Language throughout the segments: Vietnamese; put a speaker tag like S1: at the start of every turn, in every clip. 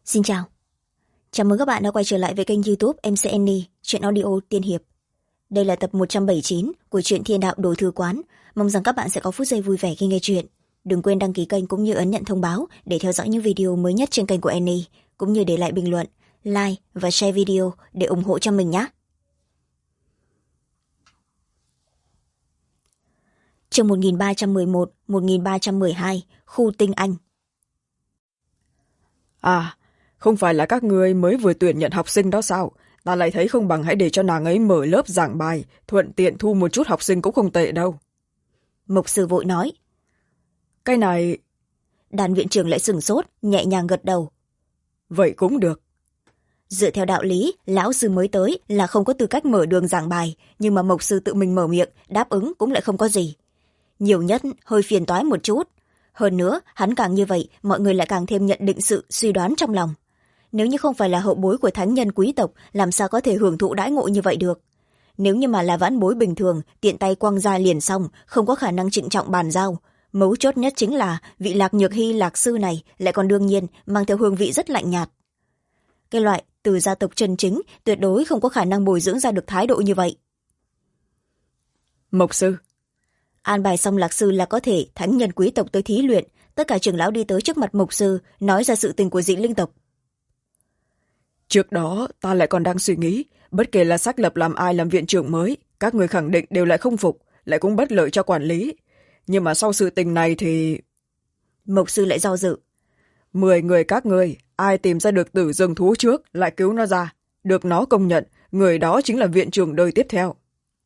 S1: Xin chào. Chào mừng các bạn đã quay trở lại với kênh YouTube MC Annie, truyện audio tiên hiệp. Đây là tập 179 của truyện Thiên Đạo Đồ Thư Quán. Mong rằng các bạn sẽ có phút giây vui vẻ khi nghe truyện. Đừng quên đăng ký kênh cũng như ấn nhận thông báo để theo dõi những video mới nhất trên kênh của Annie, cũng như để lại bình luận, like và share video để ủng hộ cho mình nhé. Chương 1311-1312, Khu Tinh Anh.
S2: À, không phải là các ngươi mới vừa tuyển nhận học sinh đó sao? Ta lại thấy không bằng hãy để cho nàng ấy mở lớp giảng bài, thuận tiện thu một chút học sinh cũng không tệ đâu.
S1: Mục sư vội nói.
S2: Cái này...
S1: Đàn viện trưởng lại sửng sốt, nhẹ nhàng gật đầu.
S2: Vậy cũng được.
S1: Dựa theo đạo lý, lão sư mới tới là không có tư cách mở đường giảng bài, nhưng mà mục sư tự mình mở miệng, đáp ứng cũng lại không có gì. Nhiều nhất hơi phiền toái một chút. Hơn nữa, hắn càng như vậy, mọi người lại càng thêm nhận định sự suy đoán trong lòng. Nếu như không phải là hậu bối của thánh nhân quý tộc, làm sao có thể hưởng thụ đãi ngộ như vậy được? Nếu như mà là vãn bối bình thường, tiện tay quăng ra liền xong, không có khả năng trịnh trọng bàn giao. Mấu chốt nhất chính là vị Lạc Nhược Hy lạc sư này lại còn đương nhiên mang theo hương vị rất lạnh nhạt. Cái loại từ gia tộc chân chính tuyệt đối không có khả năng bồi dưỡng ra được thái độ như vậy.
S2: Mộc sư.
S1: An bài xong lạc sư là có thể thánh nhân quý tộc tới thí luyện. Tất cả trưởng lão đi tới trước mặt mục sư, nói ra sự tình của dị linh tộc.
S2: Trước đó ta lại còn đang suy nghĩ, bất kể là xác lập làm ai làm viện trưởng mới, các người khẳng định đều lại không phục, lại cũng bất lợi cho quản lý. Nhưng mà sau sự tình này thì...
S1: Mục sư lại do dự.
S2: 10 người các ngươi, ai tìm ra được tử rừng thú trước lại cứu nó ra, được nó công nhận, người đó chính là viện trưởng đời tiếp theo.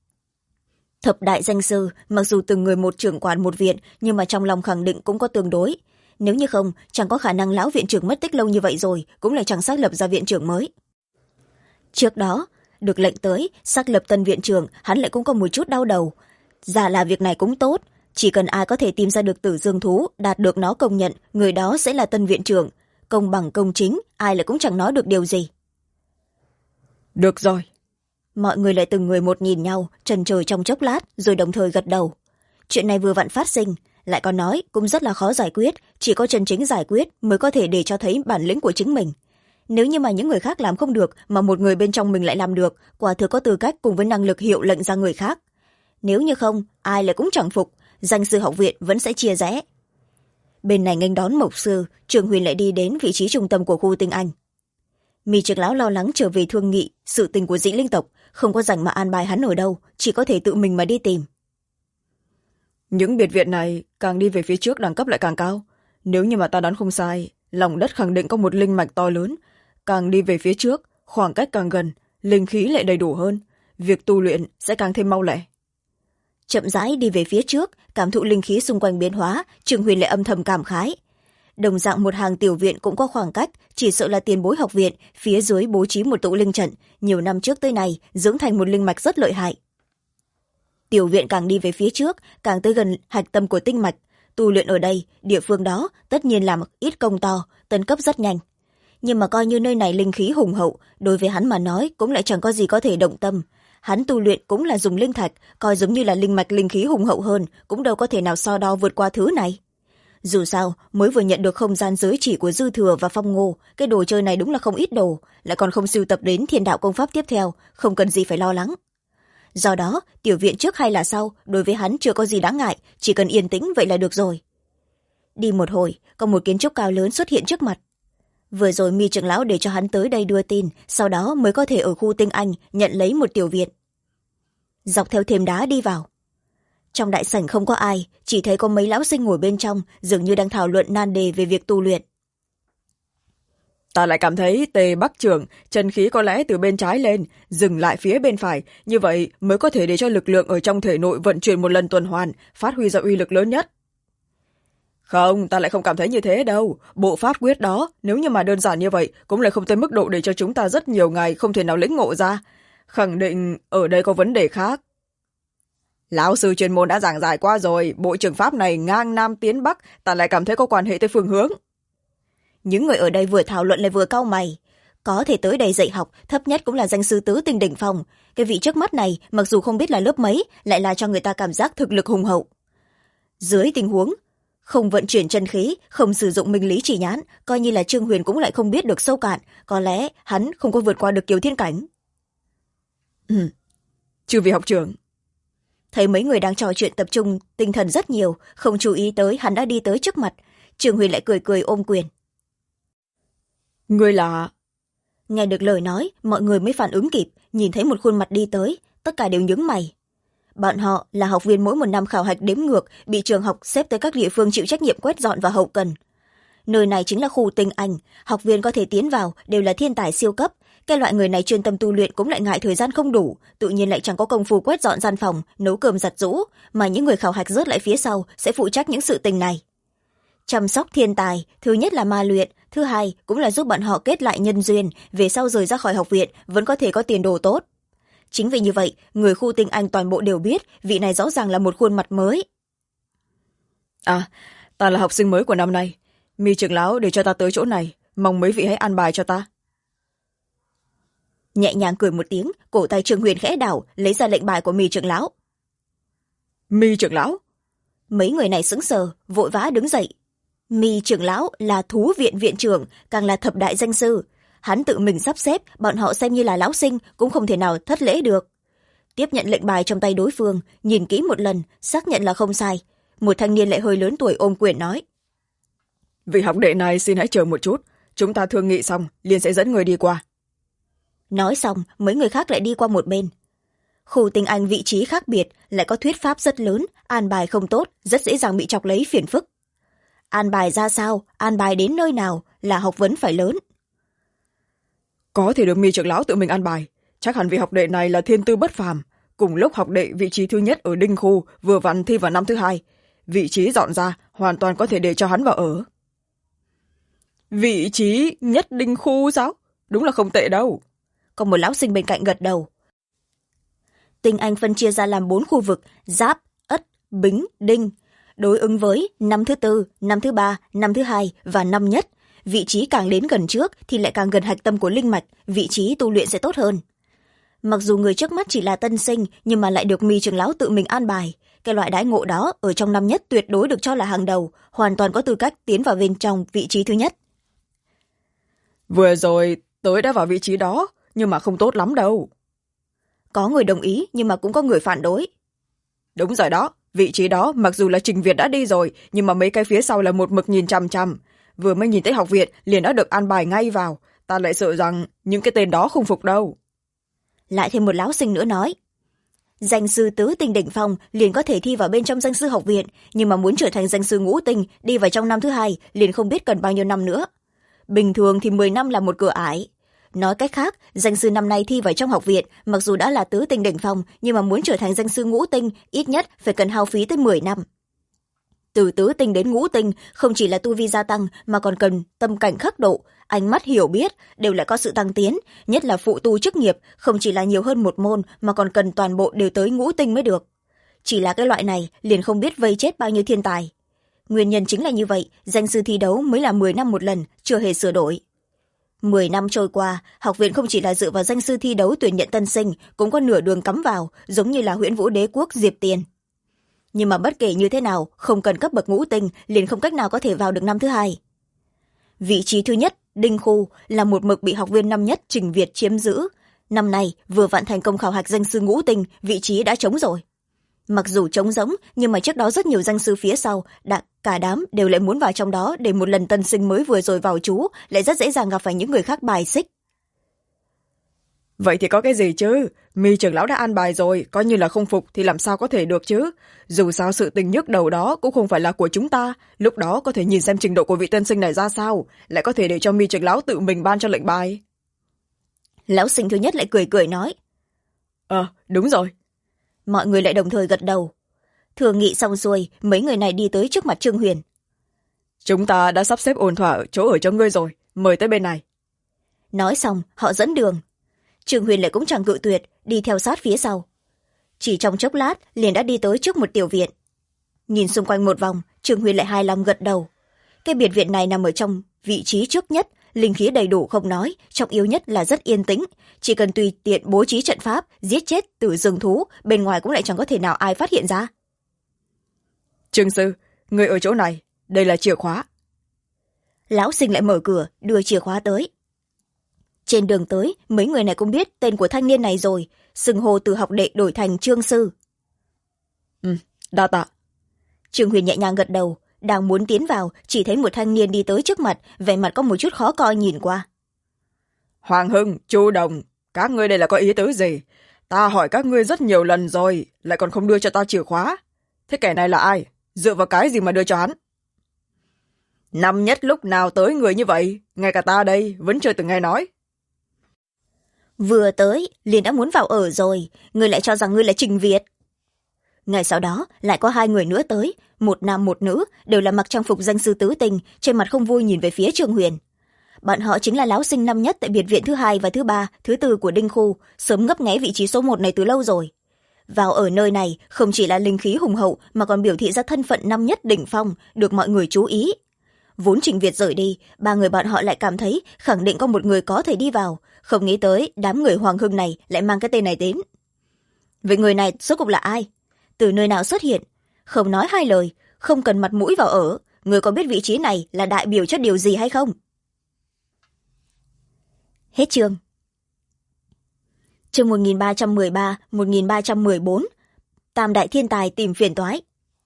S1: Thập đại danh sư, mặc dù từng người một trưởng quản một viện, nhưng mà trong lòng khẳng định cũng có tương đối. Nếu như không, chẳng có khả năng lão viện trưởng mất tích lâu như vậy rồi, cũng lại chẳng xác lập ra viện trưởng mới. Trước đó, được lệnh tới, xác lập tân viện trưởng, hắn lại cũng có một chút đau đầu. Giả là việc này cũng tốt, chỉ cần ai có thể tìm ra được tử dương thú, đạt được nó công nhận, người đó sẽ là tân viện trưởng. Công bằng công chính, ai lại cũng chẳng nói được điều gì.
S2: Được rồi.
S1: Mọi người lại từng người một nhìn nhau, trần trừ trong chốc lát, rồi đồng thời gật đầu. Chuyện này vừa vặn phát sinh, lại còn nói cũng rất là khó giải quyết, chỉ có chân chính giải quyết mới có thể để cho thấy bản lĩnh của chính mình. Nếu như mà những người khác làm không được, mà một người bên trong mình lại làm được, quả thực có tư cách cùng với năng lực hiệu lệnh ra người khác. Nếu như không, ai lại cũng chẳng phục, danh sư học viện vẫn sẽ chia rẽ. Bên này nghênh đón mộc sư, Trường Huyền lại đi đến vị trí trung tâm của khu Tinh Anh. Mi trưởng lão lo lắng trở về thương nghị sự tình của dị linh tộc, không có rảnh mà an bài hắn ở đâu, chỉ có thể tự mình mà đi tìm.
S2: Những biệt viện này càng đi về phía trước đẳng cấp lại càng cao. Nếu như mà ta đoán không sai, lòng đất khẳng định có một linh mạch to lớn. Càng đi về phía trước, khoảng cách càng gần, linh khí lại đầy đủ hơn. Việc tu luyện sẽ càng thêm mau lẹ.
S1: Chậm rãi đi về phía trước, cảm thụ linh khí xung quanh biến hóa, Trường Huyền lại âm thầm cảm khái. Đồng dạng một hàng tiểu viện cũng có khoảng cách, chỉ sợ là tiền bối học viện, phía dưới bố trí một tụ linh trận, nhiều năm trước tới này dưỡng thành một linh mạch rất lợi hại. Tiểu viện càng đi về phía trước, càng tới gần hạch tâm của tinh mạch, tu luyện ở đây, địa phương đó tất nhiên làm ít công to, tấn cấp rất nhanh. Nhưng mà coi như nơi này linh khí hùng hậu, đối với hắn mà nói cũng lại chẳng có gì có thể động tâm. Hắn tu luyện cũng là dùng linh thạch, coi giống như là linh mạch linh khí hùng hậu hơn, cũng đâu có thể nào so đo vượt qua thứ này. Dù sao, mới vừa nhận được không gian giới chỉ của Dư Thừa và Phong Ngô, cái đồ chơi này đúng là không ít đồ, lại còn không sưu tập đến thiên đạo công pháp tiếp theo, không cần gì phải lo lắng. Do đó, tiểu viện trước hay là sau, đối với hắn chưa có gì đáng ngại, chỉ cần yên tĩnh vậy là được rồi. Đi một hồi, có một kiến trúc cao lớn xuất hiện trước mặt. Vừa rồi Mi trưởng lão để cho hắn tới đây đưa tin, sau đó mới có thể ở khu Tinh Anh nhận lấy một tiểu viện. Dọc theo thềm đá đi vào. Trong đại sảnh không có ai, chỉ thấy có mấy lão sinh ngồi bên trong, dường như đang thảo luận nan đề về việc tu luyện.
S2: Ta lại cảm thấy Tề Bắc trưởng, chân khí có lẽ từ bên trái lên, dừng lại phía bên phải, như vậy mới có thể để cho lực lượng ở trong thể nội vận chuyển một lần tuần hoàn, phát huy ra uy lực lớn nhất. Không, ta lại không cảm thấy như thế đâu. Bộ pháp quyết đó, nếu như mà đơn giản như vậy, cũng lại không tới mức độ để cho chúng ta rất nhiều ngày không thể nào lĩnh ngộ ra. Khẳng định ở đây có vấn đề khác. Lão sư chuyên môn đã giảng giải qua rồi, bộ trường pháp này ngang Nam tiến Bắc, ta lại cảm thấy có quan hệ tới phương hướng.
S1: Những người ở đây vừa thảo luận lại vừa cau mày. Có thể tới đây dạy học, thấp nhất cũng là danh sư tứ tinh đỉnh phong. Cái vị trước mắt này, mặc dù không biết là lớp mấy, lại là cho người ta cảm giác thực lực hùng hậu. Dưới tình huống không vận chuyển chân khí, không sử dụng minh lý chỉ nhãn, coi như là Trương Huyền cũng lại không biết được sâu cạn, có lẽ hắn không có vượt qua được kiều thiên cảnh.
S2: Chư vị học trưởng.
S1: Thấy mấy người đang trò chuyện tập trung tinh thần rất nhiều, không chú ý tới hắn đã đi tới trước mặt. Trương Huyền lại cười cười ôm quyền.
S2: Ngươi là...
S1: Nghe được lời nói, mọi người mới phản ứng kịp, nhìn thấy một khuôn mặt đi tới, tất cả đều nhướng mày. Bọn họ là học viên mỗi một năm khảo hạch đếm ngược, bị trường học xếp tới các địa phương chịu trách nhiệm quét dọn và hậu cần. Nơi này chính là khu tinh anh, học viên có thể tiến vào đều là thiên tài siêu cấp. Cái loại người này chuyên tâm tu luyện cũng lại ngại thời gian không đủ, tự nhiên lại chẳng có công phu quét dọn gian phòng, nấu cơm giặt giũ, mà những người khảo hạch rớt lại phía sau sẽ phụ trách những sự tình này. Chăm sóc thiên tài, thứ nhất là ma luyện, thứ hai cũng là giúp bọn họ kết lại nhân duyên, về sau rời ra khỏi học viện vẫn có thể có tiền đồ tốt. Chính vì như vậy, người khu tinh anh toàn bộ đều biết vị này rõ ràng là một khuôn mặt mới.
S2: Ta là học sinh mới của năm nay. Mi trưởng lão để cho ta tới chỗ này, mong mấy vị hãy an bài cho ta.
S1: Nhẹ nhàng cười một tiếng, cổ tay Trương Huyền khẽ đảo, lấy ra lệnh bài của Mi trưởng lão.
S2: Mi trưởng lão?
S1: Mấy người này sững sờ, vội vã đứng dậy. Mi trưởng lão là thú viện viện trưởng, càng là thập đại danh sư. Hắn tự mình sắp xếp, bọn họ xem như là lão sinh, cũng không thể nào thất lễ được. Tiếp nhận lệnh bài trong tay đối phương, nhìn kỹ một lần, xác nhận là không sai. Một thanh niên lại hơi lớn tuổi ôm quyền nói.
S2: Vị học đệ này xin hãy chờ một chút, chúng ta thương nghị xong, liền sẽ dẫn người đi qua.
S1: Nói xong, mấy người khác lại đi qua một bên. Khu tinh anh vị trí khác biệt, lại có thuyết pháp rất lớn, an bài không tốt, rất dễ dàng bị chọc lấy phiền phức. An bài ra sao, an bài đến nơi nào là học vấn phải lớn.
S2: Có thể được Mi trưởng lão tự mình an bài, chắc hẳn vị học đệ này là thiên tư bất phàm. Cùng lúc học đệ vị trí thứ nhất ở Đinh Khu vừa vặn thi vào năm thứ hai, vị trí dọn ra hoàn toàn có thể để cho hắn vào ở. Vị trí nhất Đinh Khu sao? Đúng là không tệ đâu.
S1: Còn một lão sinh bên cạnh gật đầu. Tinh anh phân chia ra làm 4 khu vực: Giáp, Ất, Bính, Đinh, đối ứng với năm thứ tư, năm thứ ba, năm thứ hai và năm nhất. Vị trí càng đến gần trước thì lại càng gần hạch tâm của linh mạch, vị trí tu luyện sẽ tốt hơn. Mặc dù người trước mắt chỉ là tân sinh, nhưng mà lại được Mi trưởng lão tự mình an bài. Cái loại đãi ngộ đó ở trong năm nhất tuyệt đối được cho là hàng đầu, hoàn toàn có tư cách tiến vào bên trong vị trí thứ nhất.
S2: Vừa rồi tớ đã vào vị trí đó, nhưng mà không tốt lắm đâu.
S1: Có người đồng ý, nhưng mà cũng có người phản đối.
S2: Đúng rồi đó, vị trí đó mặc dù là Trình Việt đã đi rồi, nhưng mà mấy cái phía sau là một mực nhìn chằm chằm. Vừa mới nhìn thấy học viện liền đã được an bài ngay vào, ta lại sợ rằng những cái tên đó không phục đâu.
S1: Lại thêm một lão sinh nữa nói. Danh sư tứ tinh đỉnh phong liền có thể thi vào bên trong danh sư học viện, nhưng mà muốn trở thành danh sư ngũ tinh, đi vào trong năm thứ hai liền không biết cần bao nhiêu năm nữa. Bình thường thì 10 năm là một cửa ải. Nói cách khác, danh sư năm nay thi vào trong học viện, mặc dù đã là tứ tinh đỉnh phong, nhưng mà muốn trở thành danh sư ngũ tinh, ít nhất phải cần hao phí tới 10 năm. Từ tứ tinh đến ngũ tinh, không chỉ là tu vi gia tăng, mà còn cần tâm cảnh khắc độ, ánh mắt hiểu biết, đều lại có sự tăng tiến, nhất là phụ tu chức nghiệp, không chỉ là nhiều hơn một môn, mà còn cần toàn bộ đều tới ngũ tinh mới được. Chỉ là cái loại này, liền không biết vây chết bao nhiêu thiên tài. Nguyên nhân chính là như vậy, danh sư thi đấu mới là 10 năm một lần, chưa hề sửa đổi. 10 năm trôi qua, học viện không chỉ là dựa vào danh sư thi đấu tuyển nhận tân sinh, cũng có nửa đường cắm vào, giống như là Huyễn Vũ Đế Quốc Diệp Tiền. Nhưng mà bất kể như thế nào, không cần cấp bậc ngũ tinh, liền không cách nào có thể vào được năm thứ hai. Vị trí thứ nhất, Đinh Khu, là một mực bị học viên năm nhất Trình Việt chiếm giữ. Năm nay, vừa vặn thành công khảo hạch danh sư ngũ tinh, vị trí đã trống rồi. Mặc dù trống rỗng, nhưng mà trước đó rất nhiều danh sư phía sau, cả đám đều lại muốn vào trong đó để một lần tân sinh mới vừa rồi vào trú, lại rất dễ dàng gặp phải những người khác bài xích.
S2: Vậy thì có cái gì chứ? Mi trưởng lão đã an bài rồi, coi như là không phục thì làm sao có thể được chứ? Dù sao sự tình nhức đầu đó cũng không phải là của chúng ta, lúc đó có thể nhìn xem trình độ của vị tân sinh này ra sao, lại có thể để cho Mi trưởng lão tự mình ban cho lệnh bài.
S1: Lão sinh thứ nhất lại cười cười nói.
S2: Đúng rồi.
S1: Mọi người lại đồng thời gật đầu. Thường nghị xong xuôi, mấy người này đi tới trước mặt Trương Huyền.
S2: Chúng ta đã sắp xếp ổn thỏa chỗ ở cho ngươi rồi, mời tới bên này.
S1: Nói xong, họ dẫn đường. Trương Huyền lại cũng chẳng cự tuyệt, đi theo sát phía sau. Chỉ trong chốc lát, liền đã đi tới trước một tiểu viện. Nhìn xung quanh một vòng, Trương Huyền lại hài lòng gật đầu. Cái biệt viện này nằm ở trong vị trí trước nhất, linh khí đầy đủ không nói, trọng yếu nhất là rất yên tĩnh. Chỉ cần tùy tiện bố trí trận pháp, giết chết tử rừng thú, bên ngoài cũng lại chẳng có thể nào ai phát hiện ra.
S2: Trương sư, người ở chỗ này, đây là chìa khóa.
S1: Lão sinh lại mở cửa đưa chìa khóa tới. Trên đường tới mấy người này cũng biết tên của thanh niên này rồi, xưng hô từ học đệ đổi thành Trương sư.
S2: Đa tạ.
S1: Trương Huyền nhẹ nhàng gật đầu, đang muốn tiến vào chỉ thấy một thanh niên đi tới trước mặt, vẻ mặt có một chút khó coi nhìn qua.
S2: Hoàng Hưng, Chu Đồng, các ngươi đây là có ý tứ gì? Ta hỏi các ngươi rất nhiều lần rồi, lại còn không đưa cho ta chìa khóa. Thế kẻ này là ai? Dựa vào cái gì mà đưa cho hắn? Năm nhất lúc nào tới người như vậy, ngay cả ta đây vẫn chưa từng nghe nói.
S1: Vừa tới liền đã muốn vào ở rồi, ngươi lại cho rằng ngươi là Trình Việt. Ngày sau đó lại có hai người nữa tới, một nam một nữ, đều là mặc trang phục danh sư tứ tình, trên mặt không vui nhìn về phía Trương Huyền. Bọn họ chính là lão sinh năm nhất tại biệt viện thứ hai và thứ ba, thứ tư của Đinh Khu, sớm ngấp nghé vị trí số một này từ lâu rồi. Vào ở nơi này không chỉ là linh khí hùng hậu mà còn biểu thị ra thân phận năm nhất đỉnh phong, được mọi người chú ý. Vốn Trình Việt rời đi, ba người bọn họ lại cảm thấy khẳng định có một người có thể đi vào, không nghĩ tới đám người Hoàng Hưng này lại mang cái tên này đến. Vậy người này rốt cuộc là ai? Từ nơi nào xuất hiện? Không nói hai lời, không cần mặt mũi vào ở, người có biết vị trí này là đại biểu cho điều gì hay không? Hết chương. Chương 1313, 1314, Tam đại thiên tài tìm phiền toái.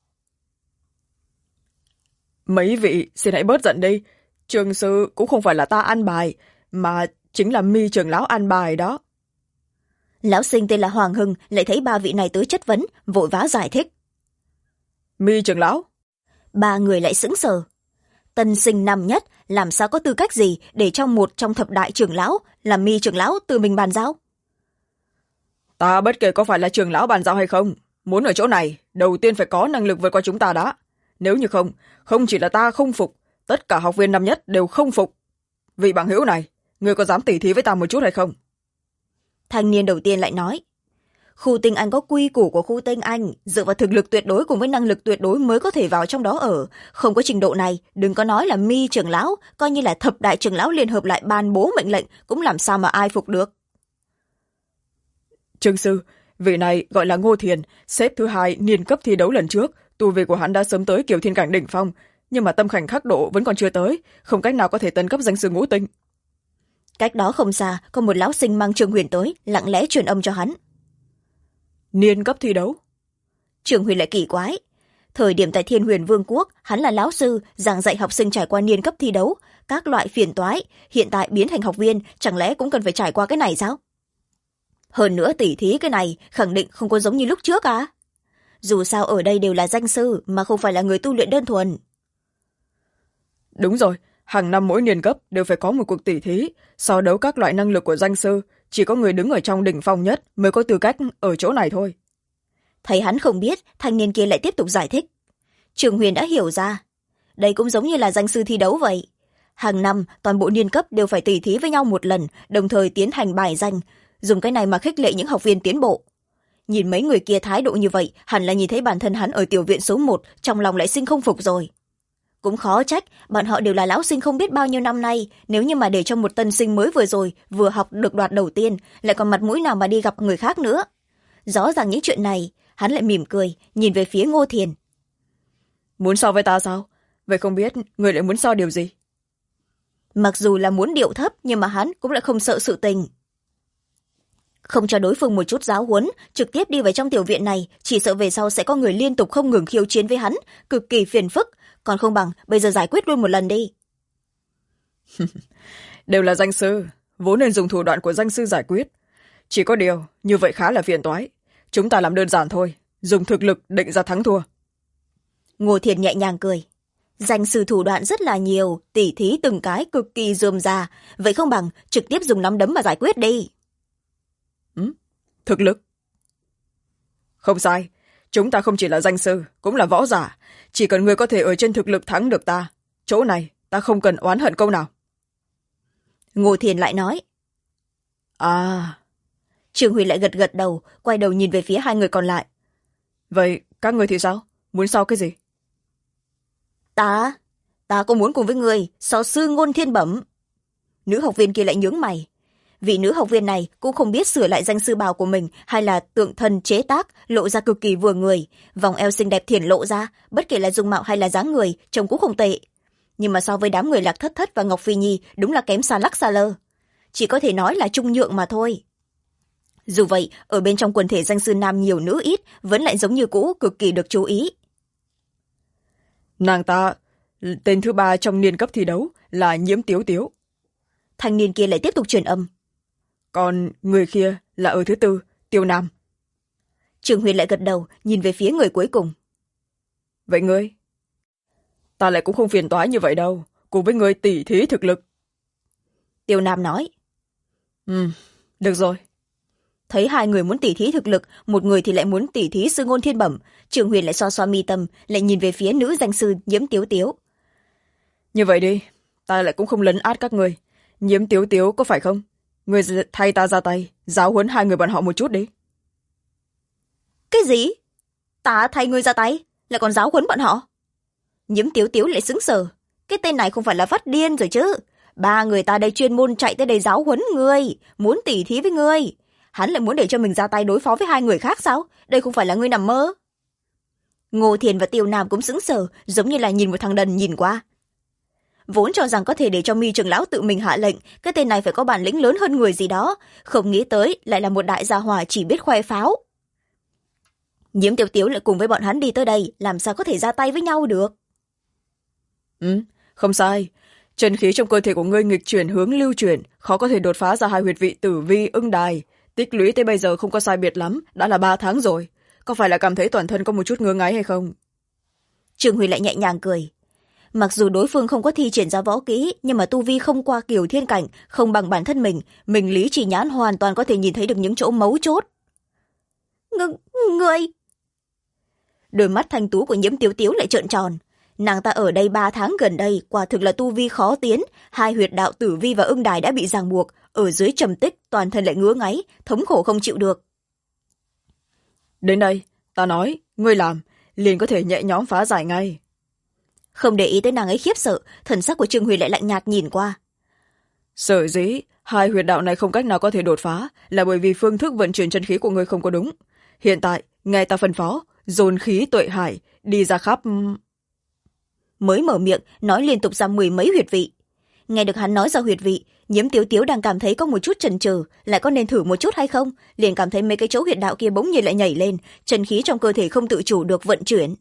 S2: Mấy vị xin hãy bớt giận đi, Trương sư cũng không phải là ta ăn bài, mà chính là Mi trưởng lão ăn bài đó.
S1: Lão sinh tên là Hoàng Hưng lại thấy ba vị này tới chất vấn, vội vã giải thích.
S2: Mi trưởng lão?
S1: Ba người lại sững sờ. Tân sinh năm nhất làm sao có tư cách gì để trong một trong thập đại trưởng lão là Mi trưởng lão tự mình bàn giao?
S2: Ta bất kể có phải là trưởng lão bàn giao hay không, muốn ở chỗ này đầu tiên phải có năng lực vượt qua chúng ta đã. Nếu như không, không chỉ là ta không phục, tất cả học viên năm nhất đều không phục. Vị bằng hữu này, ngươi có dám tỉ thí với ta một chút hay không?
S1: Thanh niên đầu tiên lại nói. Khu tinh anh có quy củ của khu tinh anh, dựa vào thực lực tuyệt đối cùng với năng lực tuyệt đối mới có thể vào trong đó ở. Không có trình độ này, đừng có nói là Mi trưởng lão, coi như là thập đại trưởng lão liên hợp lại ban bố mệnh lệnh, cũng làm sao mà ai phục được.
S2: Trương sư, vị này gọi là Ngô Thiền, xếp thứ hai niên cấp thi đấu lần trước, tu vi của hắn đã sớm tới Kiều Thiên cảnh đỉnh phong, nhưng mà tâm khảnh khắc độ vẫn còn chưa tới, không cách nào có thể tấn cấp danh sư ngũ tinh.
S1: Cách đó không xa, có một lão sinh mang Trương Huyền tới, lặng lẽ truyền âm cho hắn.
S2: Niên cấp thi đấu?
S1: Trương Huyền lại kỳ quái. Thời điểm tại Thiên Huyền Vương quốc, hắn là lão sư, giảng dạy học sinh trải qua niên cấp thi đấu, các loại phiền toái, hiện tại biến thành học viên, chẳng lẽ cũng cần phải trải qua cái này sao? Hơn nữa tỉ thí cái này khẳng định không có giống như lúc trước à? Dù sao ở đây đều là danh sư mà không phải là người tu luyện đơn thuần.
S2: Đúng rồi, hàng năm mỗi niên cấp đều phải có một cuộc tỉ thí, so đấu các loại năng lực của danh sư, chỉ có người đứng ở trong đỉnh phong nhất mới có tư cách ở chỗ này thôi.
S1: Thấy hắn không biết, thanh niên kia lại tiếp tục giải thích. Trường Huyền đã hiểu ra. Đây cũng giống như là danh sư thi đấu vậy. Hàng năm, toàn bộ niên cấp đều phải tỉ thí với nhau một lần, đồng thời tiến hành bài danh, dùng cái này mà khích lệ những học viên tiến bộ. Nhìn mấy người kia thái độ như vậy, hẳn là nhìn thấy bản thân hắn ở tiểu viện số một, trong lòng lại sinh không phục rồi. Cũng khó trách, bọn họ đều là lão sinh không biết bao nhiêu năm nay, nếu như mà để cho một tân sinh mới vừa rồi, vừa học được đoạt đầu tiên, lại còn mặt mũi nào mà đi gặp người khác nữa. Rõ ràng những chuyện này, hắn lại mỉm cười, nhìn về phía Ngô Thiền.
S2: Muốn so với ta sao? Vậy không biết, người lại muốn so điều gì?
S1: Mặc dù là muốn điệu thấp, nhưng mà hắn cũng lại không sợ sự tình. Không cho đối phương một chút giáo huấn, trực tiếp đi vào trong tiểu viện này, chỉ sợ về sau sẽ có người liên tục không ngừng khiêu chiến với hắn, cực kỳ phiền phức, còn không bằng bây giờ giải quyết luôn một lần đi.
S2: Đều là danh sư, vốn nên dùng thủ đoạn của danh sư giải quyết. Chỉ có điều, như vậy khá là phiền toái. Chúng ta làm đơn giản thôi, dùng thực lực định ra thắng thua.
S1: Ngô Thiền nhẹ nhàng cười. Danh sư thủ đoạn rất là nhiều, tỉ thí từng cái cực kỳ rườm rà, vậy không bằng trực tiếp dùng nắm đấm mà giải quyết đi.
S2: Thực lực? Không sai, chúng ta không chỉ là danh sư, cũng là võ giả. Chỉ cần người có thể ở trên thực lực thắng được ta, chỗ này ta không cần oán hận câu nào.
S1: Ngô Thiền lại nói.
S2: À.
S1: Trường Huy lại gật gật đầu, quay đầu nhìn về phía hai người còn lại.
S2: Vậy các người thì sao? Muốn so cái gì?
S1: Ta cũng muốn cùng với người so sư ngôn thiên bẩm. Nữ học viên kia lại nhướng mày. vị nữ học viên này cũng không biết sửa lại danh sư bào của mình hay là tượng thần chế tác, lộ ra cực kỳ vừa người, vòng eo xinh đẹp thiển lộ ra, bất kể là dung mạo hay là dáng người trông cũng không tệ. Nhưng mà so với đám người Lạc Thất Thất và Ngọc Phi Nhi đúng là kém xa lắc xa lơ, chỉ có thể nói là trung nhượng mà thôi. Dù vậy, ở bên trong quần thể danh sư nam nhiều nữ ít vẫn lại giống như cũ, cực kỳ được chú ý.
S2: Nàng ta tên thứ 3 trong niên cấp thi đấu là Nhiễm Tiếu Tiếu.
S1: Thanh niên kia lại tiếp tục truyền âm.
S2: Còn người kia là ở thứ 4, Tiêu Nam.
S1: Trường Huyền lại gật đầu, nhìn về phía người cuối cùng.
S2: Vậy ngươi? Ta lại cũng không phiền toái như vậy đâu, cùng với ngươi tỉ thí thực lực.
S1: Tiêu Nam nói.
S2: Được rồi.
S1: Thấy hai người muốn tỉ thí thực lực, một người thì lại muốn tỉ thí sư ngôn thiên bẩm, Trường Huyền lại xoa xoa mi tâm, lại nhìn về phía nữ danh sư Nhiễm Tiếu Tiếu.
S2: Như vậy đi, ta lại cũng không lấn át các ngươi. Nhiễm Tiếu Tiếu có phải không? Ngươi thay ta ra tay, giáo huấn hai người bọn họ một chút đi.
S1: Cái gì? Ta thay ngươi ra tay, lại còn giáo huấn bọn họ? Nhiễm Tiếu Tiếu lại sững sờ. Cái tên này không phải là phát điên rồi chứ? 3 người ta đây chuyên môn chạy tới đây giáo huấn ngươi, muốn tỉ thí với ngươi. Hắn lại muốn để cho mình ra tay đối phó với 2 người khác sao? Đây không phải là ngươi nằm mơ. Ngô Thiền và Tiêu Nam cũng sững sờ, giống như là nhìn một thằng đần nhìn qua. Vốn cho rằng có thể để cho Mi trưởng lão tự mình hạ lệnh, cái tên này phải có bản lĩnh lớn hơn người gì đó, không nghĩ tới lại là một đại gia hỏa chỉ biết khoe pháo. Nhiễm Tiếu Tiếu lại cùng với bọn hắn đi tới đây, làm sao có thể ra tay với nhau được?
S2: Không sai. Chân khí trong cơ thể của ngươi nghịch chuyển hướng lưu chuyển, khó có thể đột phá ra 2 huyệt vị tử vi ưng đài. Tích lũy tới bây giờ không có sai biệt lắm, đã là 3 tháng rồi. Có phải là cảm thấy toàn thân có một chút ngứa ngáy hay không?
S1: Trường Huy lại nhẹ nhàng cười. Mặc dù đối phương không có thi triển ra võ kỹ, nhưng mà tu vi không qua Kiều Thiên cảnh, không bằng bản thân mình lý chỉ nhãn hoàn toàn có thể nhìn thấy được những chỗ mấu chốt. Ngươi! Đôi mắt thanh tú của Nhiễm Tiếu Tiếu lại trợn tròn. Nàng ta ở đây 3 tháng gần đây, quả thực là tu vi khó tiến, 2 huyệt đạo tử vi và ưng đài đã bị ràng buộc, ở dưới trầm tích, toàn thân lại ngứa ngáy, thống khổ không chịu được.
S2: Đến đây, ta nói, ngươi làm, liền có thể nhẹ nhõm phá giải ngay.
S1: Không để ý tới nàng ấy khiếp sợ, thần sắc của Trương Huy lại lạnh nhạt nhìn qua.
S2: Sở dĩ 2 huyệt đạo này không cách nào có thể đột phá là bởi vì phương thức vận chuyển chân khí của ngươi không có đúng. Hiện tại, nghe ta phân phó, dồn khí tuệ hải, đi ra khắp...
S1: Mới mở miệng, nói liên tục ra 10 mấy huyệt vị. Nghe được hắn nói ra huyệt vị, Nhiễm Tiếu Tiếu đang cảm thấy có một chút chần chừ, lại có nên thử một chút hay không, liền cảm thấy mấy cái chỗ huyệt đạo kia bỗng nhiên lại nhảy lên, chân khí trong cơ thể không tự chủ được vận chuyển.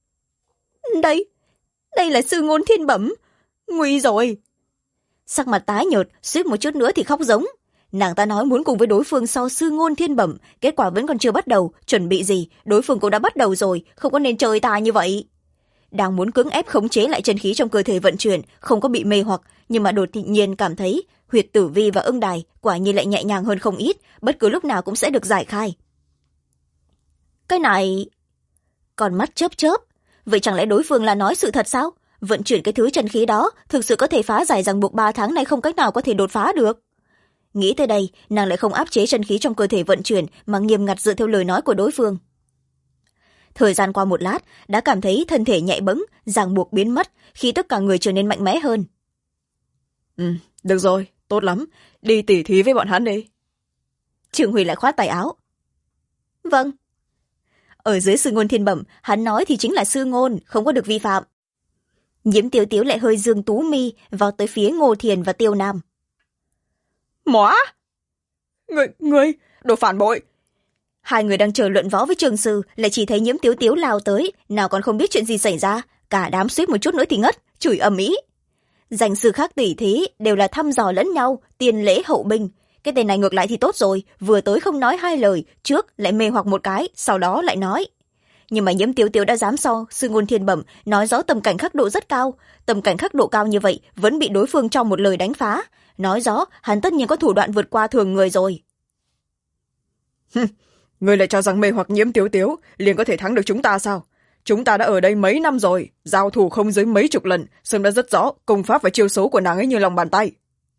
S1: Đây là sư ngôn thiên bẩm, nguy rồi. Sắc mặt tái nhợt, suýt một chút nữa thì khóc giống. Nàng ta nói muốn cùng với đối phương so sư ngôn thiên bẩm, kết quả vẫn còn chưa bắt đầu, chuẩn bị gì, đối phương cũng đã bắt đầu rồi, không có nên chơi ta như vậy. Đang muốn cưỡng ép khống chế lại chân khí trong cơ thể vận chuyển, không có bị mê hoặc, nhưng mà đột nhiên cảm thấy huyệt tử vi và ưng đài quả nhiên lại nhẹ nhàng hơn không ít, bất cứ lúc nào cũng sẽ được giải khai. Cái này... Còn mắt chớp chớp, vậy chẳng lẽ đối phương là nói sự thật sao? Vận chuyển cái thứ chân khí đó thực sự có thể phá giải ràng buộc 3 tháng này không cách nào có thể đột phá được. Nghĩ tới đây, nàng lại không áp chế chân khí trong cơ thể vận chuyển mà nghiêm ngặt dựa theo lời nói của đối phương. Thời gian qua một lát, đã cảm thấy thân thể nhạy bẫng, ràng buộc biến mất, khi tất cả người trở nên mạnh mẽ hơn.
S2: Được rồi, tốt lắm, đi tỉ thí với bọn hắn đi.
S1: Trường Huy lại khoát tay áo. Vâng. Ở dưới sư ngôn thiên bẩm, hắn nói thì chính là sư ngôn, không có được vi phạm. Nhiễm Tiếu Tiếu lại hơi dương tú mi vào tới phía Ngô Thiền và Tiêu Nam.
S2: Móa! Ngươi, đồ phản bội!
S1: Hai người đang chờ luận võ với trường sư, lại chỉ thấy Nhiễm Tiếu Tiếu lao tới, nào còn không biết chuyện gì xảy ra, cả đám suýt một chút nữa thì ngất, chửi ầm ĩ. Danh sư khác tỉ thí đều là thăm dò lẫn nhau, tiền lễ hậu binh. Cái tên này ngược lại thì tốt rồi, vừa tới không nói 2 lời, trước lại mê hoặc một cái, sau đó lại nói. Nhưng mà Nhiễm Tiếu Tiếu đã dám so sư ngôn thiên bẩm, nói rõ tầm cảnh khắc độ rất cao, tầm cảnh khắc độ cao như vậy vẫn bị đối phương trong một lời đánh phá, nói rõ hắn tất nhiên có thủ đoạn vượt qua thường người rồi.
S2: Ngươi lại cho rằng mê hoặc Nhiễm Tiếu Tiếu liền có thể thắng được chúng ta sao? Chúng ta đã ở đây mấy năm rồi, giao thủ không dưới mấy chục lần, sớm đã rất rõ công pháp và chiêu số của nàng ấy như lòng bàn tay.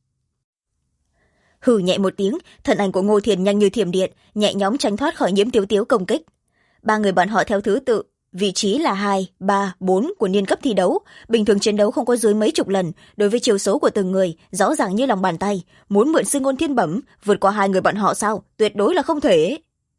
S1: Hừ nhẹ một tiếng, thân ảnh của Ngô Thiền nhanh như thiểm điện, nhẹ nhõm tránh thoát khỏi Nhiễm Tiếu Tiếu công kích. 3 người bọn họ theo thứ tự vị trí là 2, 3, 4 của niên cấp thi đấu. Bình thường chiến đấu không có dưới mấy chục lần. Đối với chiêu số của từng người, rõ ràng như lòng bàn tay. Muốn mượn sư ngôn thiên bẩm, vượt qua hai người bọn họ sao? Tuyệt đối là không thể.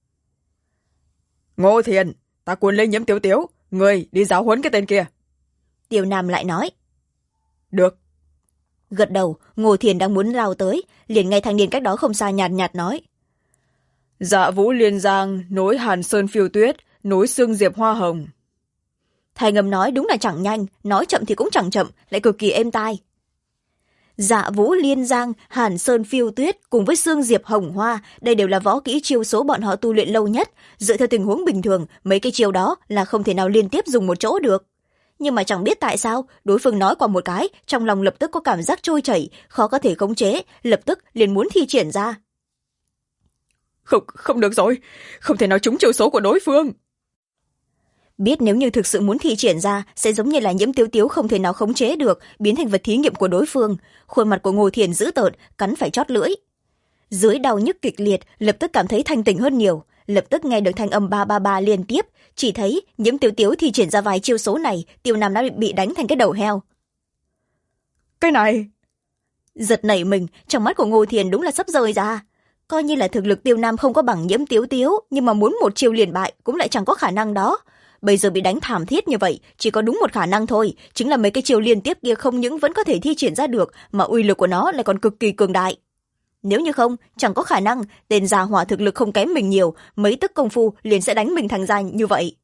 S2: Ngô Thiền, ta cuốn lên Nhiễm Tiếu Tiếu. Người đi giáo huấn cái tên kia.
S1: Tiêu Nam lại nói.
S2: Được.
S1: Gật đầu, Ngô Thiền đang muốn lao tới, liền nghe thanh niên cách đó không xa nhạt nhạt nói.
S2: Dạ Vũ Liên Giang, nối Hàn Sơn Phiêu Tuyết, nối Sương Diệp Hoa Hồng.
S1: Thầy ngầm nói đúng là chẳng nhanh, nói chậm thì cũng chẳng chậm, lại cực kỳ êm tai. Dạ Vũ Liên Giang, Hàn Sơn Phiêu Tuyết cùng với Sương Diệp Hồng Hoa, đây đều là võ kỹ chiêu số bọn họ tu luyện lâu nhất. Dựa theo tình huống bình thường, mấy cái chiêu đó là không thể nào liên tiếp dùng một chỗ được. Nhưng mà chẳng biết tại sao, đối phương nói qua một cái, trong lòng lập tức có cảm giác trôi chảy, khó có thể khống chế, lập tức liền muốn thi triển ra.
S2: Không được rồi, không thể nào trúng chiêu số của đối phương.
S1: Biết nếu như thực sự muốn thi triển ra, sẽ giống như là Nhiễm Tiếu Tiếu không thể nào khống chế được, biến thành vật thí nghiệm của đối phương. Khuôn mặt của Ngô Thiền dữ tợn, cắn phải chót lưỡi. Dưới đau nhức kịch liệt, lập tức cảm thấy thanh tỉnh hơn nhiều. Lập tức nghe được thanh âm 333 liên tiếp, chỉ thấy Nhiễm Tiếu Tiếu thi triển ra vài chiêu số này, Tiêu Nam đã bị đánh thành cái đầu heo.
S2: Cái này...
S1: Giật nảy mình, trong mắt của Ngô Thiền đúng là sắp rơi ra. Coi như là thực lực Tiêu Nam không có bằng Nhiễm Tiếu Tiếu, nhưng mà muốn một chiêu liền bại cũng lại chẳng có khả năng đó. Bây giờ bị đánh thảm thiết như vậy, chỉ có đúng một khả năng thôi, chính là mấy cái chiêu liên tiếp kia không những vẫn có thể thi triển ra được, mà uy lực của nó lại còn cực kỳ cường đại. Nếu như không, chẳng có khả năng, tên già hỏa thực lực không kém mình nhiều, mấy tức công phu liền sẽ đánh mình thành ra như vậy.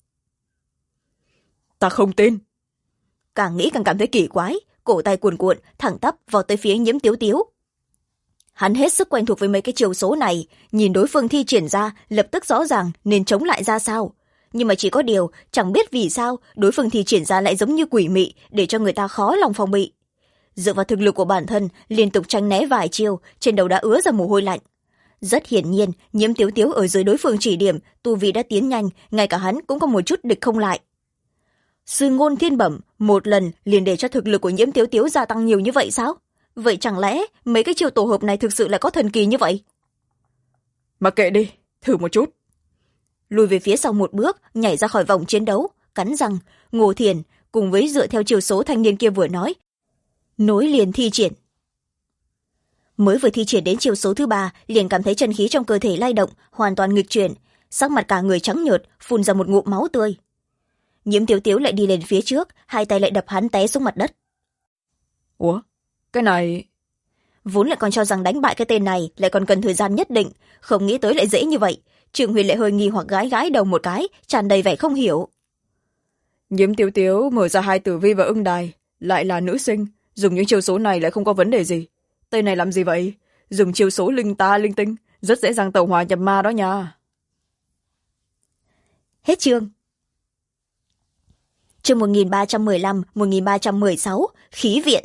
S2: Ta không tin.
S1: Càng nghĩ càng cảm thấy kỳ quái, cổ tay cuồn cuộn, thẳng tắp vào tới phía Nhiễm Tiếu Tiếu. Hắn hết sức quen thuộc với mấy cái chiêu số này, nhìn đối phương thi triển ra, lập tức rõ ràng nên chống lại ra sao. Nhưng mà chỉ có điều, chẳng biết vì sao, đối phương thi triển ra lại giống như quỷ mị, để cho người ta khó lòng phòng bị. Dựa vào thực lực của bản thân, liên tục tránh né vài chiêu, trên đầu đã ứa ra mồ hôi lạnh. Rất hiển nhiên, Nhiễm Tiếu Tiếu ở dưới đối phương chỉ điểm, tu vi đã tiến nhanh, ngay cả hắn cũng có một chút địch không lại. Sư ngôn thiên bẩm, một lần liền để cho thực lực của Nhiễm Tiếu Tiếu gia tăng nhiều như vậy sao? Vậy chẳng lẽ mấy cái chiêu tổ hợp này thực sự là có thần kỳ như vậy?
S2: Mà kệ đi, thử một chút.
S1: Lùi về phía sau một bước, nhảy ra khỏi vòng chiến đấu, cắn răng, Ngô Thiền cùng với dựa theo chiều số thanh niên kia vừa nói, nối liền thi triển. Mới vừa thi triển đến chiều số thứ 3, liền cảm thấy chân khí trong cơ thể lay động, hoàn toàn nghịch chuyển, sắc mặt cả người trắng nhợt, phun ra một ngụm máu tươi. Nhiễm Tiếu Tiếu lại đi lên phía trước, hai tay lại đập hắn té xuống mặt đất.
S2: Ủa, cái này...
S1: Vốn lại còn cho rằng đánh bại cái tên này lại còn cần thời gian nhất định, không nghĩ tới lại dễ như vậy. Trường Huyền lại hơi nghi hoặc gái gái đầu một cái, tràn đầy vẻ không hiểu.
S2: Nhiễm Tiếu Tiếu mở ra hai tử vi và ưng đài, lại là nữ sinh, dùng những chiêu số này lại không có vấn đề gì. Tên này làm gì vậy? Dùng chiêu số linh ta linh tinh, rất dễ dàng tẩu hỏa nhập ma đó nha.
S1: Hết chương. Chương 1315-1316, khí viện.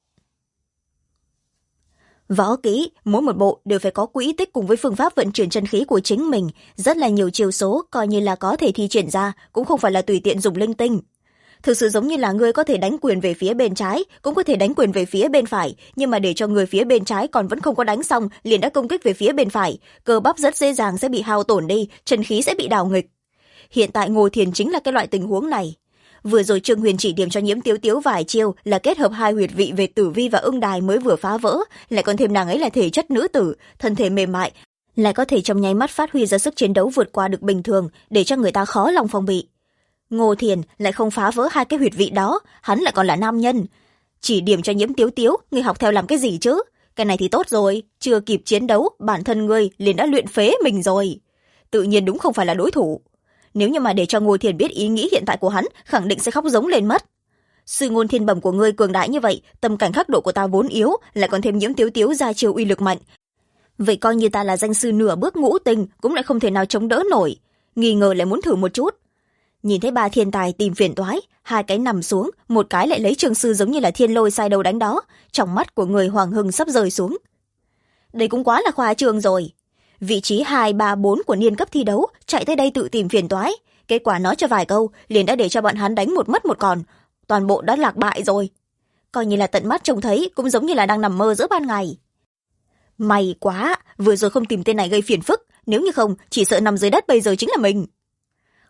S1: Võ kỹ, mỗi một bộ đều phải có quỹ tích cùng với phương pháp vận chuyển chân khí của chính mình, rất là nhiều chiều số, coi như là có thể thi triển ra, cũng không phải là tùy tiện dùng linh tinh. Thực sự giống như là người có thể đánh quyền về phía bên trái, cũng có thể đánh quyền về phía bên phải, nhưng mà để cho người phía bên trái còn vẫn không có đánh xong, liền đã công kích về phía bên phải, cơ bắp rất dễ dàng sẽ bị hao tổn đi, chân khí sẽ bị đảo nghịch. Hiện tại Ngô Thiền chính là cái loại tình huống này. Vừa rồi Trương Huyền chỉ điểm cho Nhiễm Tiếu Tiếu vài chiêu là kết hợp hai huyệt vị về tử vi và ưng đài mới vừa phá vỡ, lại còn thêm nàng ấy là thể chất nữ tử, thân thể mềm mại, lại có thể trong nháy mắt phát huy ra sức chiến đấu vượt qua được bình thường, để cho người ta khó lòng phòng bị. Ngô Thiền lại không phá vỡ hai cái huyệt vị đó, hắn lại còn là nam nhân. Chỉ điểm cho Nhiễm Tiếu Tiếu, người học theo làm cái gì chứ? Cái này thì tốt rồi, chưa kịp chiến đấu, bản thân ngươi liền đã luyện phế mình rồi. Tự nhiên đúng không phải là đối thủ. Nếu như mà để cho Ngô Thiền biết ý nghĩ hiện tại của hắn, khẳng định sẽ khóc giống lên mất. Sư ngôn thiên bẩm của ngươi cường đại như vậy, tâm cảnh khắc độ của ta vốn yếu, lại còn thêm Nhiễm Tiếu Tiếu ra chiêu uy lực mạnh. Vậy coi như ta là danh sư nửa bước ngũ tinh, cũng lại không thể nào chống đỡ nổi. Nghi ngờ lại muốn thử một chút. Nhìn thấy ba thiên tài tìm phiền toái, hai cái nằm xuống, một cái lại lấy trường sư giống như là thiên lôi sai đầu đánh đó, trong mắt của người Hoàng Hưng sắp rơi xuống. Đây cũng quá là khoa trương rồi. Vị trí 2, 3, 4 của niên cấp thi đấu, chạy tới đây tự tìm phiền toái. Kết quả nói cho vài câu, liền đã để cho bọn hắn đánh một mất một còn. Toàn bộ đã lạc bại rồi. Coi như là tận mắt trông thấy, cũng giống như là đang nằm mơ giữa ban ngày. May quá, vừa rồi không tìm tên này gây phiền phức. Nếu như không, chỉ sợ nằm dưới đất bây giờ chính là mình.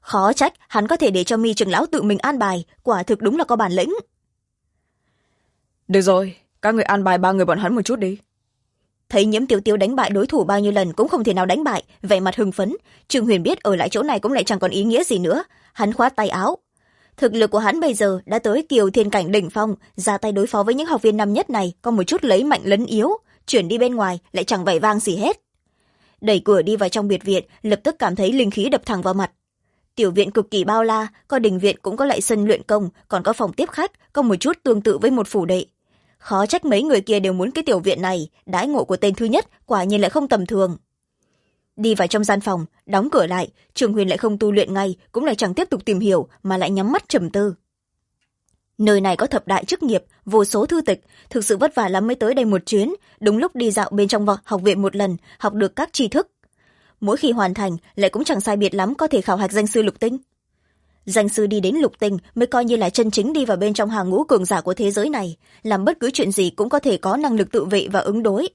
S1: Khó trách hắn có thể để cho Mi trưởng lão tự mình an bài, quả thực đúng là có bản lĩnh.
S2: Được rồi, các người an bài 3 người bọn hắn một chút đi.
S1: Thấy Nhiễm Tiểu Tiêu đánh bại đối thủ bao nhiêu lần cũng không thể nào đánh bại, vẻ mặt hưng phấn, Trương Huyền biết ở lại chỗ này cũng lại chẳng còn ý nghĩa gì nữa. Hắn khoát tay áo. Thực lực của hắn bây giờ đã tới Kiều Thiên cảnh đỉnh phong, ra tay đối phó với những học viên năm nhất này có một chút lấy mạnh lấn yếu, chuyển đi bên ngoài lại chẳng vẻ vang gì hết. Đẩy cửa đi vào trong biệt viện, lập tức cảm thấy linh khí đập thẳng vào mặt. Tiểu viện cực kỳ bao la, có đình viện cũng có lại sân luyện công, còn có phòng tiếp khách, có một chút tương tự với một phủ đệ. Khó trách mấy người kia đều muốn cái tiểu viện này, đãi ngộ của tên thứ nhất quả nhiên lại không tầm thường. Đi vào trong gian phòng, đóng cửa lại, Trường Huyền lại không tu luyện ngay, cũng lại chẳng tiếp tục tìm hiểu mà lại nhắm mắt trầm tư. Nơi này có thập đại chức nghiệp, vô số thư tịch, thực sự vất vả lắm mới tới đây một chuyến, đúng lúc đi dạo bên trong học viện một lần, học được các tri thức. Mỗi khi hoàn thành lại cũng chẳng sai biệt lắm có thể khảo hạch danh sư lục tinh. Danh sư đi đến lục tinh mới coi như là chân chính đi vào bên trong hàng ngũ cường giả của thế giới này, làm bất cứ chuyện gì cũng có thể có năng lực tự vệ và ứng đối.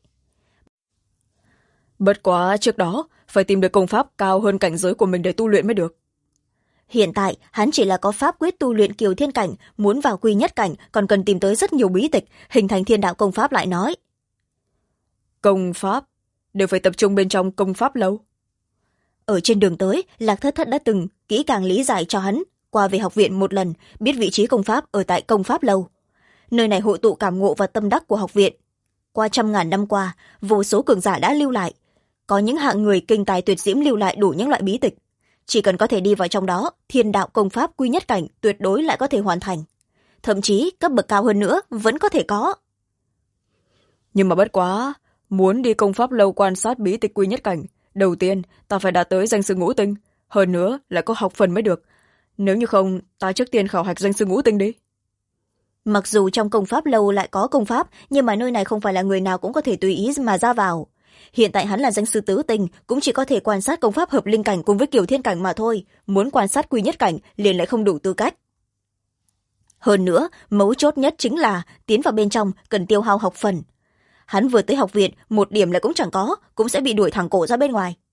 S2: Bất quá trước đó phải tìm được công pháp cao hơn cảnh giới của mình để tu luyện mới được.
S1: Hiện tại hắn chỉ là có pháp quyết tu luyện Kiều Thiên cảnh, muốn vào quy nhất cảnh còn cần tìm tới rất nhiều bí tịch, hình thành thiên đạo công pháp lại nói.
S2: Công pháp đều phải tập trung bên trong công pháp lâu.
S1: Ở trên đường tới, Lạc Thất Thất đã từng kỹ càng lý giải cho hắn qua về học viện một lần, biết vị trí công pháp ở tại công pháp lâu. Nơi này hội tụ cảm ngộ và tâm đắc của học viện. Qua 100.000 năm qua, vô số cường giả đã lưu lại, có những hạng người kinh tài tuyệt diễm lưu lại đủ những loại bí tịch. Chỉ cần có thể đi vào trong đó, thiên đạo công pháp quy nhất cảnh tuyệt đối lại có thể hoàn thành. Thậm chí cấp bậc cao hơn nữa vẫn có thể có.
S2: Nhưng mà bất quá, muốn đi công pháp lâu quan sát bí tịch quy nhất cảnh, đầu tiên ta phải đạt tới danh sư ngũ tinh, hơn nữa lại có học phần mới được. Nếu như không, ta trước tiên khảo hạch danh sư ngũ tinh đi.
S1: Mặc dù trong công pháp lâu lại có công pháp, nhưng mà nơi này không phải là người nào cũng có thể tùy ý mà ra vào. Hiện tại hắn là danh sư tứ tinh, cũng chỉ có thể quan sát công pháp hợp linh cảnh cùng với Kiều Thiên cảnh mà thôi, muốn quan sát quy nhất cảnh liền lại không đủ tư cách. Hơn nữa, mấu chốt nhất chính là tiến vào bên trong cần tiêu hao học phần. Hắn vừa tới học viện, một điểm lại cũng chẳng có, cũng sẽ bị đuổi thẳng cổ ra bên ngoài.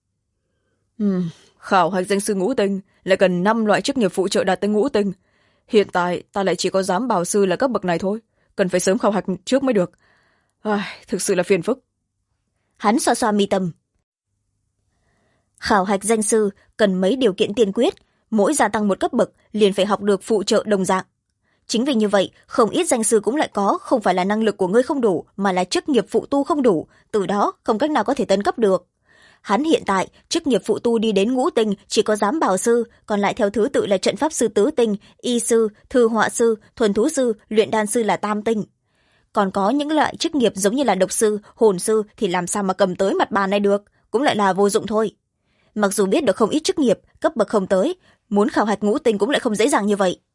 S2: Khảo hạch danh sư ngũ tinh lại cần 5 loại chức nghiệp phụ trợ đạt tới ngũ tinh. Hiện tại ta lại chỉ có giám bảo sư là cấp bậc này thôi, cần phải sớm khảo hạch trước mới được. Thực sự là phiền phức.
S1: Hắn xoa xoa mi tâm. Khảo hạch danh sư cần mấy điều kiện tiên quyết, mỗi gia tăng một cấp bậc liền phải học được phụ trợ đồng dạng. Chính vì như vậy, không ít danh sư cũng lại có, không phải là năng lực của ngươi không đủ, mà là chức nghiệp phụ tu không đủ, từ đó không cách nào có thể tấn cấp được. Hắn hiện tại, chức nghiệp phụ tu đi đến ngũ tinh chỉ có giám bảo sư, còn lại theo thứ tự là trận pháp sư tứ tinh, y sư, thư họa sư, thuần thú sư, luyện đan sư là tam tinh. Còn có những loại chức nghiệp giống như là độc sư, hồn sư thì làm sao mà cầm tới mặt bàn này được, cũng lại là vô dụng thôi. Mặc dù biết được không ít chức nghiệp, cấp bậc không tới, muốn khảo hạch ngũ tinh cũng lại không dễ dàng như vậy.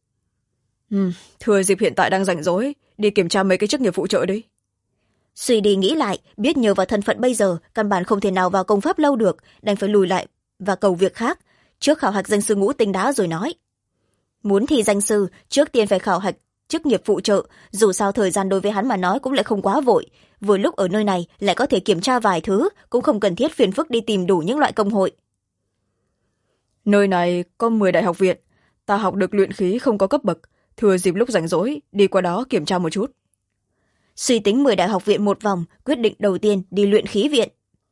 S2: Thừa dịp hiện tại đang rảnh rỗi, đi kiểm tra mấy cái chức nghiệp phụ trợ đi.
S1: Suy đi nghĩ lại, biết nhờ vào thân phận bây giờ, căn bản không thể nào vào công pháp lâu được, đành phải lùi lại và cầu việc khác. Trước khảo hạch danh sư ngũ tinh đã rồi nói. Muốn thi danh sư, trước tiên phải khảo hạch chức nghiệp phụ trợ, dù sao thời gian đối với hắn mà nói cũng lại không quá vội. Vừa lúc ở nơi này lại có thể kiểm tra vài thứ, cũng không cần thiết phiền phức đi tìm đủ những loại công hội.
S2: Nơi này có 10 đại học viện, ta học được luyện khí không có cấp bậc, thừa dịp lúc rảnh rỗi đi qua đó kiểm tra một chút.
S1: Suy tính 10 đại học viện một vòng, quyết định đầu tiên đi luyện khí viện.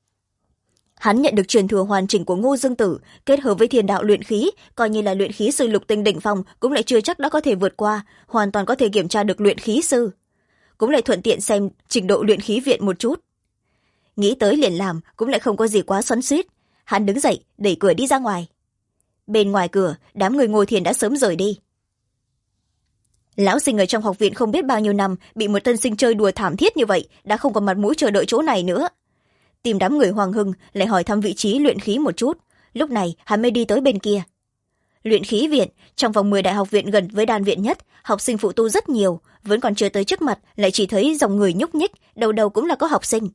S1: Hắn nhận được truyền thừa hoàn chỉnh của Ngô Dương Tử, kết hợp với thiên đạo luyện khí, coi như là luyện khí sư lục tinh đỉnh phong cũng lại chưa chắc đã có thể vượt qua, hoàn toàn có thể kiểm tra được luyện khí sư. Cũng lại thuận tiện xem trình độ luyện khí viện một chút. Nghĩ tới liền làm, cũng lại không có gì quá xoắn xuýt. Hắn đứng dậy, đẩy cửa đi ra ngoài. Bên ngoài cửa, đám người ngồi thiền đã sớm rời đi. Lão sinh ở trong học viện không biết bao nhiêu năm, bị một tân sinh chơi đùa thảm thiết như vậy, đã không có mặt mũi chờ đợi chỗ này nữa. Tìm đám người hoàng hưng, lại hỏi thăm vị trí luyện khí một chút. Lúc này, hắn mới đi tới bên kia. Luyện khí viện, trong vòng 10 đại học viện gần với đan viện nhất, học sinh phụ tu rất nhiều, vẫn còn chưa tới trước mặt, lại chỉ thấy dòng người nhúc nhích, đầu đầu cũng là có học sinh.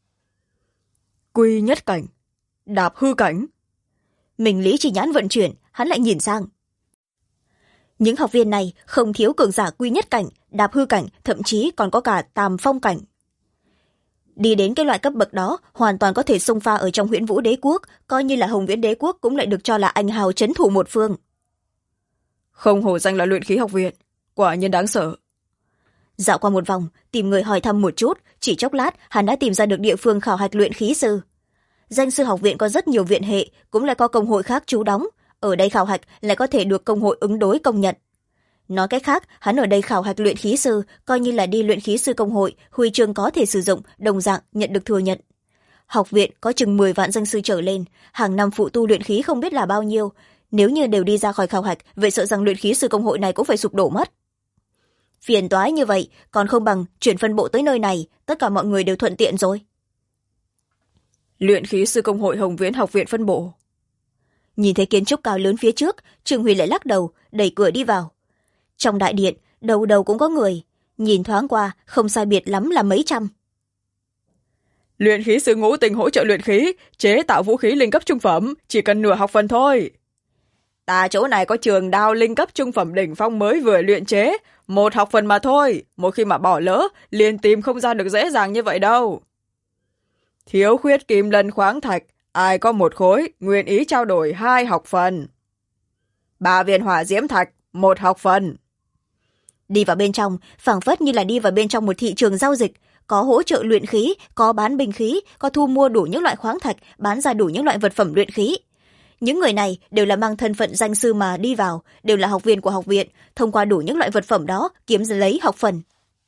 S2: Quy nhất cảnh, đạp hư cảnh.
S1: Mình lý chỉ nhãn vận chuyển, hắn lại nhìn sang. Những học viên này không thiếu cường giả quy nhất cảnh, đạp hư cảnh, thậm chí còn có cả tam phong cảnh. đi đến cái loại cấp bậc đó hoàn toàn có thể xông pha ở trong Huyễn Vũ Đế quốc, coi như là Hồng Viễn Đế quốc cũng lại được cho là anh hào trấn thủ một phương.
S2: Không hổ danh là luyện khí học viện, quả nhiên đáng sợ.
S1: Dạo qua một vòng, tìm người hỏi thăm một chút, chỉ chốc lát hắn đã tìm ra được địa phương khảo hạch luyện khí sư. Danh sư học viện có rất nhiều viện hệ, cũng lại có công hội khác trú đóng, ở đây khảo hạch lại có thể được công hội ứng đối công nhận. Nói cách khác, hắn ở đây khảo hạch luyện khí sư, coi như là đi luyện khí sư công hội, huy chương có thể sử dụng, đồng dạng nhận được thừa nhận. Học viện có chừng 10 vạn danh sư trở lên, hàng năm phụ tu luyện khí không biết là bao nhiêu, nếu như đều đi ra khỏi khảo hạch, vậy sợ rằng luyện khí sư công hội này cũng phải sụp đổ mất. Phiền toái như vậy, còn không bằng chuyển phân bộ tới nơi này, tất cả mọi người đều thuận tiện rồi.
S2: Luyện khí sư công hội Hồng Viễn học viện phân bộ.
S1: Nhìn thấy kiến trúc cao lớn phía trước, Trương Huy lại lắc đầu, đẩy cửa đi vào. Trong đại điện, đầu đầu cũng có người, nhìn thoáng qua, không sai biệt lắm là mấy trăm.
S2: Luyện khí sư Ngũ Tình hỗ trợ luyện khí, chế tạo vũ khí linh cấp trung phẩm, chỉ cần nửa học phần thôi. Ta chỗ này có trường đao linh cấp trung phẩm đỉnh phong mới vừa luyện chế, 1 học phần mà thôi, một khi mà bỏ lỡ, liền tìm không ra được dễ dàng như vậy đâu. Thiếu khuyết kim lân khoáng thạch, ai có 1 khối, nguyện ý trao đổi 2 học phần. 3 viên hỏa diễm thạch, 1 học phần.
S1: Đi vào bên trong, phảng phất như là đi vào bên trong một thị trường giao dịch, có hỗ trợ luyện khí, có bán binh khí, có thu mua đủ những loại khoáng thạch, bán ra đủ những loại vật phẩm luyện khí. Những người này đều là mang thân phận danh sư mà đi vào, đều là học viên của học viện, thông qua đủ những loại vật phẩm đó kiếm lấy học phần.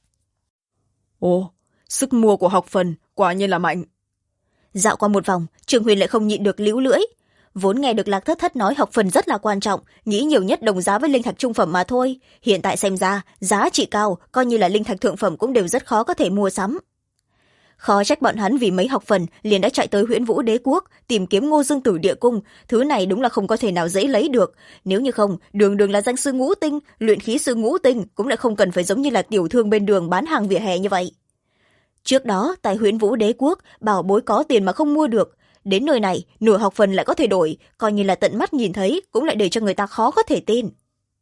S2: Ồ, sức mua của học phần quả nhiên là mạnh.
S1: Dạo qua một vòng, Trương Huyền lại không nhịn được líu lưỡi. Vốn nghe được Lạc Thất Thất nói học phần rất là quan trọng, nghĩ nhiều nhất đồng giá với linh thạch trung phẩm mà thôi. Hiện tại xem ra, giá trị cao, coi như là linh thạch thượng phẩm cũng đều rất khó có thể mua sắm. Khó trách bọn hắn vì mấy học phần liền đã chạy tới Huyễn Vũ Đế quốc tìm kiếm Ngô Dương Tử địa cung, thứ này đúng là không có thể nào dễ lấy được. Nếu như không, đường đường là danh sư Ngũ Tinh, luyện khí sư Ngũ Tinh cũng lại không cần phải giống như là tiểu thương bên đường bán hàng vỉa hè như vậy. Trước đó tại Huyễn Vũ Đế quốc, bảo bối có tiền mà không mua được, đến nơi này nửa học phần lại có thể đổi, coi như là tận mắt nhìn thấy cũng lại để cho người ta khó có thể tin.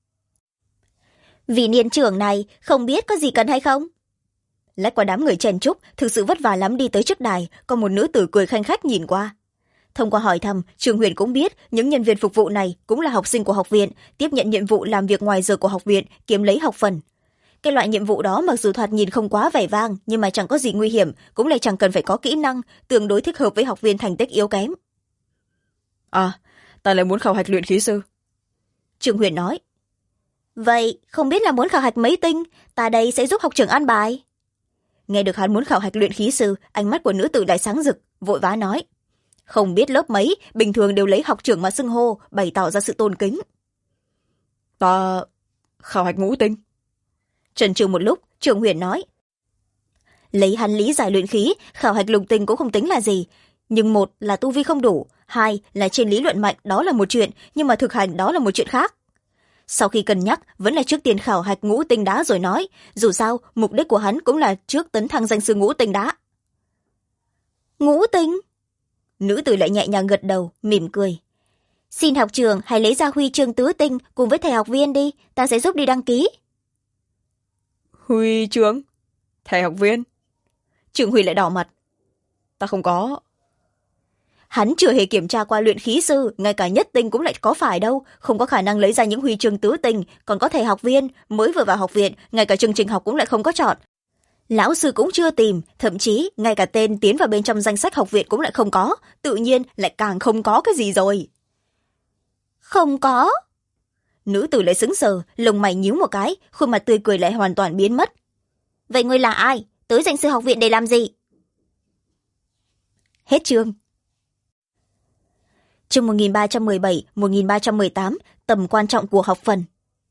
S1: Vị niên trưởng này không biết có gì cần hay không? Lách qua đám người chen chúc, thực sự vất vả lắm đi tới trước đài, có một nữ tử cười khanh khách nhìn qua. Thông qua hỏi thăm, Trương Huyền cũng biết những nhân viên phục vụ này cũng là học sinh của học viện, tiếp nhận nhiệm vụ làm việc ngoài giờ của học viện, kiếm lấy học phần. Cái loại nhiệm vụ đó mặc dù thoạt nhìn không quá vẻ vang, nhưng mà chẳng có gì nguy hiểm, cũng lại chẳng cần phải có kỹ năng, tương đối thích hợp với học viên thành tích yếu kém.
S2: À, ta lại muốn khảo hạch luyện khí sư.
S1: Trương Huyền nói. Vậy, không biết là muốn khảo hạch mấy tinh, ta đây sẽ giúp học trưởng an bài. Nghe được hắn muốn khảo hạch luyện khí sư, ánh mắt của nữ tử lại sáng rực, vội vã nói. Không biết lớp mấy, bình thường đều lấy học trưởng mà xưng hô, bày tỏ ra sự tôn kính.
S2: Ta khảo hạch Ngũ Tinh.
S1: Chần chừ một lúc, Trương Huyền nói. Lấy hắn lý giải luyện khí, khảo hạch lục tinh cũng không tính là gì. Nhưng 1 là tu vi không đủ, 2 là trên lý luận mạnh, đó là một chuyện, nhưng mà thực hành đó là một chuyện khác. Sau khi cân nhắc, vẫn là trước tiên khảo hạch Ngũ Tinh đá rồi nói, dù sao, mục đích của hắn cũng là trước tấn thăng danh sư Ngũ Tinh đá. Ngũ Tinh? Nữ tử lại nhẹ nhàng gật đầu, mỉm cười. Xin học trường hãy lấy ra huy chương tứ tinh cùng với thầy học viên đi, ta sẽ giúp đi đăng ký.
S2: Huy chương? Thầy học viên?
S1: Trương Huy lại đỏ mặt.
S2: Ta không có.
S1: Hắn chưa hề kiểm tra qua luyện khí sư, ngay cả nhất tinh cũng lại có phải đâu, không có khả năng lấy ra những huy chương tứ tinh, còn có thầy học viên, mới vừa vào học viện, ngay cả chương trình học cũng lại không có chọn. Lão sư cũng chưa tìm, thậm chí ngay cả tên tiến vào bên trong danh sách học viện cũng lại không có, tự nhiên lại càng không có cái gì rồi. Không có? Nữ tử lại sững sờ, lông mày nhíu một cái, khuôn mặt tươi cười lại hoàn toàn biến mất. Vậy ngươi là ai? Tới danh sư học viện để làm gì? Hết chương. Chương 1317-1318, tầm quan trọng của học phần.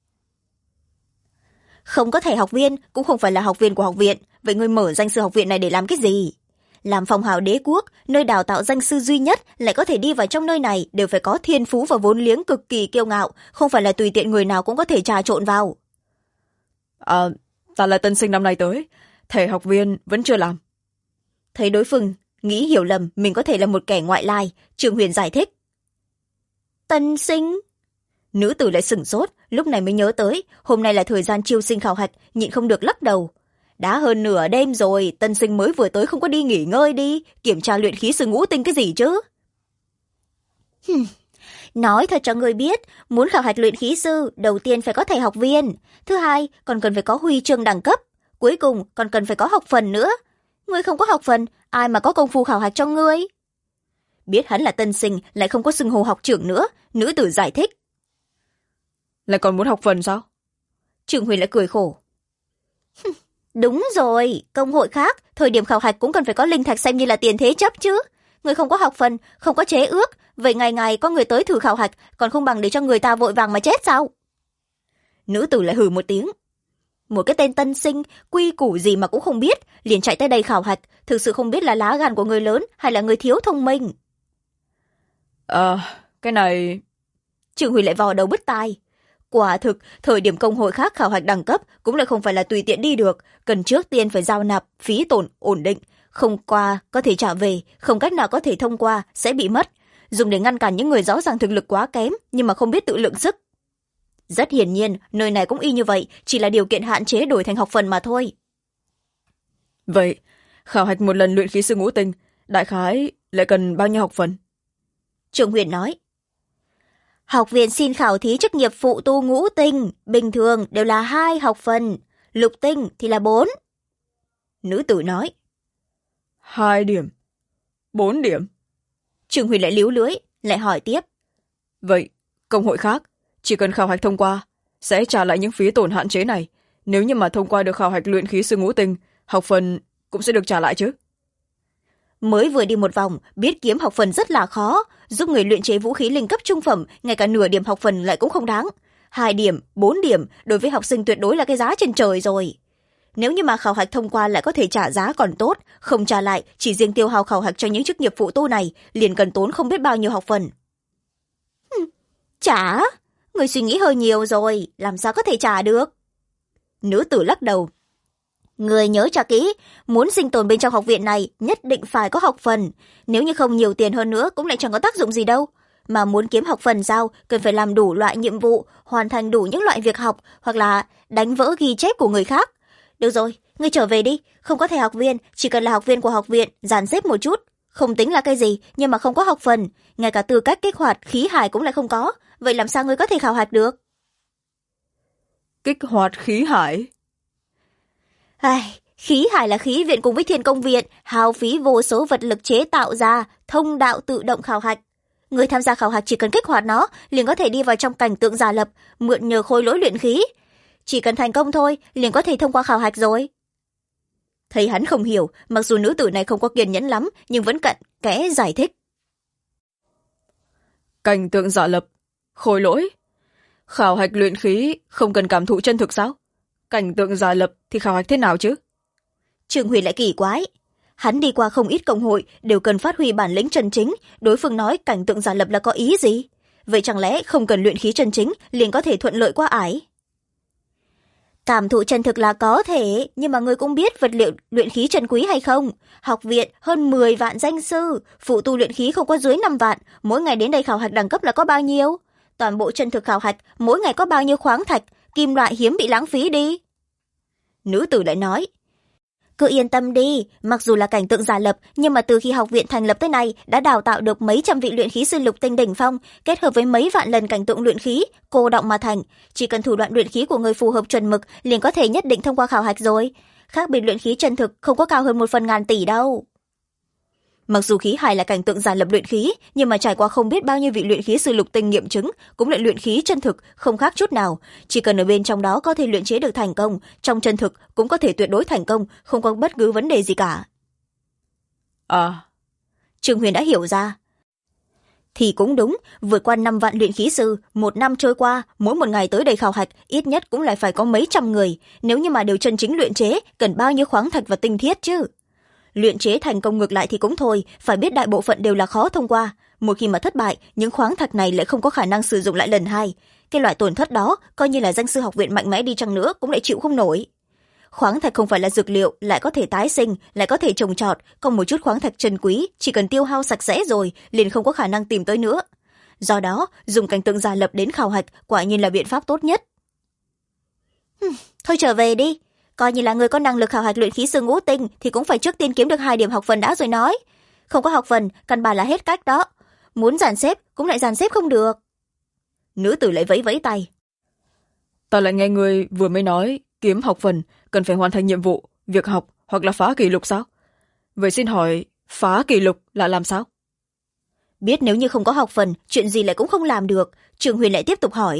S1: Không có thầy học viên, cũng không phải là học viên của học viện, vậy ngươi mở danh sư học viện này để làm cái gì? Làm phong hào đế quốc, nơi đào tạo danh sư duy nhất, lại có thể đi vào trong nơi này đều phải có thiên phú và vốn liếng cực kỳ kiêu ngạo, không phải là tùy tiện người nào cũng có thể trà trộn vào.
S2: Ta là tân sinh năm nay tới, thầy học viên vẫn chưa làm.
S1: Thấy đối phương nghĩ hiểu lầm mình có thể là một kẻ ngoại lai, Trương Huyền giải thích. Tân sinh? Nữ tử lại sửng sốt, lúc này mới nhớ tới, hôm nay là thời gian chiêu sinh khảo hạch, nhịn không được lắc đầu. Đã hơn nửa đêm rồi, tân sinh mới vừa tới không có đi nghỉ ngơi đi, kiểm tra luyện khí sư ngũ tinh cái gì chứ? Nói thật cho người biết, muốn khảo hạch luyện khí sư, đầu tiên phải có thẻ học viên. Thứ hai, còn cần phải có huy chương đẳng cấp. Cuối cùng, còn cần phải có học phần nữa. Ngươi không có học phần, ai mà có công phu khảo hạch cho ngươi? Biết hắn là tân sinh, lại không có xưng hô học trưởng nữa, nữ tử giải thích.
S2: Lại còn muốn học phần sao?
S1: Trường Huyền lại cười khổ. Đúng rồi, công hội khác, thời điểm khảo hạch cũng cần phải có linh thạch xem như là tiền thế chấp chứ. Người không có học phần, không có chế ước, vậy ngày ngày có người tới thử khảo hạch, còn không bằng để cho người ta vội vàng mà chết sao? Nữ tử lại hừ một tiếng. Một cái tên tân sinh, quy củ gì mà cũng không biết, liền chạy tới đây khảo hạch, thực sự không biết là lá gan của người lớn hay là người thiếu thông minh.
S2: Cái này...
S1: Trường Huy lại vò đầu bứt tai. Quả thực, thời điểm công hội khác khảo hạch đẳng cấp cũng lại không phải là tùy tiện đi được, cần trước tiên phải giao nạp, phí tổn, ổn định. Không qua, có thể trả về, không cách nào có thể thông qua, sẽ bị mất. Dùng để ngăn cản những người rõ ràng thực lực quá kém, nhưng mà không biết tự lượng sức. Rất hiển nhiên, nơi này cũng y như vậy, chỉ là điều kiện hạn chế đổi thành học phần mà thôi.
S2: Vậy, khảo hạch một lần luyện khí sư ngũ tinh, đại khái lại cần bao nhiêu học phần?
S1: Trường Huyền nói. Học viện xin khảo thí chức nghiệp phụ tu ngũ tinh, bình thường đều là 2 học phần, lục tinh thì là 4. Nữ tử nói.
S2: 2 điểm, 4 điểm.
S1: Trường Huyền lại líu lưỡi, lại hỏi tiếp.
S2: Vậy, công hội khác, chỉ cần khảo hạch thông qua, sẽ trả lại những phí tổn hạn chế này. Nếu như mà thông qua được khảo hạch luyện khí sư ngũ tinh, học phần cũng sẽ được trả lại chứ?
S1: Mới vừa đi một vòng, biết kiếm học phần rất là khó, giúp người luyện chế vũ khí linh cấp trung phẩm, ngay cả nửa điểm học phần lại cũng không đáng. 2 điểm, 4 điểm, đối với học sinh tuyệt đối là cái giá trên trời rồi. Nếu như mà khảo hạch thông qua lại có thể trả giá còn tốt, không trả lại, chỉ riêng tiêu hao khảo hạch cho những chức nghiệp phụ tu này, liền cần tốn không biết bao nhiêu học phần. Trả? Người suy nghĩ hơi nhiều rồi, làm sao có thể trả được? Nữ tử lắc đầu. Người nhớ cho kỹ, muốn sinh tồn bên trong học viện này nhất định phải có học phần. Nếu như không nhiều tiền hơn nữa cũng lại chẳng có tác dụng gì đâu. Mà muốn kiếm học phần sao, cần phải làm đủ loại nhiệm vụ, hoàn thành đủ những loại việc học, hoặc là đánh vỡ ghi chép của người khác. Được rồi, ngươi trở về đi, không có thẻ học viên, chỉ cần là học viên của học viện, dàn xếp một chút. Không tính là cái gì, nhưng mà không có học phần, ngay cả tư cách kích hoạt khí hải cũng lại không có. Vậy làm sao ngươi có thể khảo hạch được?
S2: Kích hoạt khí hải?
S1: Khí hải là khí viện cùng với thiên công viện, hao phí vô số vật lực chế tạo ra, thông đạo tự động khảo hạch. Người tham gia khảo hạch chỉ cần kích hoạt nó, liền có thể đi vào trong cảnh tượng giả lập, mượn nhờ khối lỗi luyện khí. Chỉ cần thành công thôi, liền có thể thông qua khảo hạch rồi. Thấy hắn không hiểu, mặc dù nữ tử này không có kiên nhẫn lắm, nhưng vẫn cặn kẽ giải thích.
S2: Cảnh tượng giả lập, khối lỗi. Khảo hạch luyện khí không cần cảm thụ chân thực sao? Cảnh tượng giả lập thì khảo hạch thế nào chứ?
S1: Trường Huyền lại kỳ quái. Hắn đi qua không ít công hội đều cần phát huy bản lĩnh chân chính, đối phương nói cảnh tượng giả lập là có ý gì? Vậy chẳng lẽ không cần luyện khí chân chính liền có thể thuận lợi qua ải? Cảm thụ chân thực là có thể, nhưng mà ngươi cũng biết vật liệu luyện khí chân quý hay không? Học viện hơn 10 vạn danh sư, phụ tu luyện khí không có dưới 5 vạn, mỗi ngày đến đây khảo hạch đẳng cấp là có bao nhiêu? Toàn bộ chân thực khảo hạch, mỗi ngày có bao nhiêu khoáng thạch, kim loại hiếm bị lãng phí đi. Nữ tử lại nói. Cứ yên tâm đi, mặc dù là cảnh tượng giả lập, nhưng mà từ khi học viện thành lập tới nay đã đào tạo được mấy trăm vị luyện khí sư lục tinh đỉnh phong, kết hợp với mấy vạn lần cảnh tượng luyện khí, cô động mà thành. Chỉ cần thủ đoạn luyện khí của người phù hợp chuẩn mực, liền có thể nhất định thông qua khảo hạch rồi. Khác biệt luyện khí chân thực không có cao hơn 1/1000 tỷ đâu. Mặc dù khí hải là cảnh tượng giả lập luyện khí, nhưng mà trải qua không biết bao nhiêu vị luyện khí sư lục tinh nghiệm chứng, cũng lại luyện khí chân thực, không khác chút nào. Chỉ cần ở bên trong đó có thể luyện chế được thành công, trong chân thực cũng có thể tuyệt đối thành công, không có bất cứ vấn đề gì cả. Trường Huyền đã hiểu ra. Thì cũng đúng, vượt qua 5 vạn luyện khí sư, 1 năm trôi qua, mỗi một ngày tới đây khảo hạch, ít nhất cũng lại phải có mấy trăm người. Nếu như mà đều chân chính luyện chế, cần bao nhiêu khoáng thạch và tinh thiết chứ? Luyện chế thành công ngược lại thì cũng thôi, phải biết đại bộ phận đều là khó thông qua. Một khi mà thất bại, những khoáng thạch này lại không có khả năng sử dụng lại lần hai. Cái loại tổn thất đó, coi như là danh sư học viện mạnh mẽ đi chăng nữa cũng lại chịu không nổi. Khoáng thạch không phải là dược liệu, lại có thể tái sinh, lại có thể trồng trọt, còn một chút khoáng thạch trân quý, chỉ cần tiêu hao sạch sẽ rồi, liền không có khả năng tìm tới nữa. Do đó, dùng cảnh tượng giả lập đến khảo hạch quả nhiên là biện pháp tốt nhất. Thôi trở về đi. Coi như là người có năng lực khảo hạch luyện khí sư ngũ tinh thì cũng phải trước tiên kiếm được 2 điểm học phần đã rồi nói. Không có học phần, căn bản là hết cách đó. Muốn dàn xếp cũng lại dàn xếp không được. Nữ tử lại vẫy vẫy tay.
S2: Ta lại nghe người vừa mới nói kiếm học phần cần phải hoàn thành nhiệm vụ, việc học hoặc là phá kỷ lục sao? Vậy xin hỏi phá kỷ lục là làm sao?
S1: Biết nếu như không có học phần, chuyện gì lại cũng không làm được, Trường Huyền lại tiếp tục hỏi.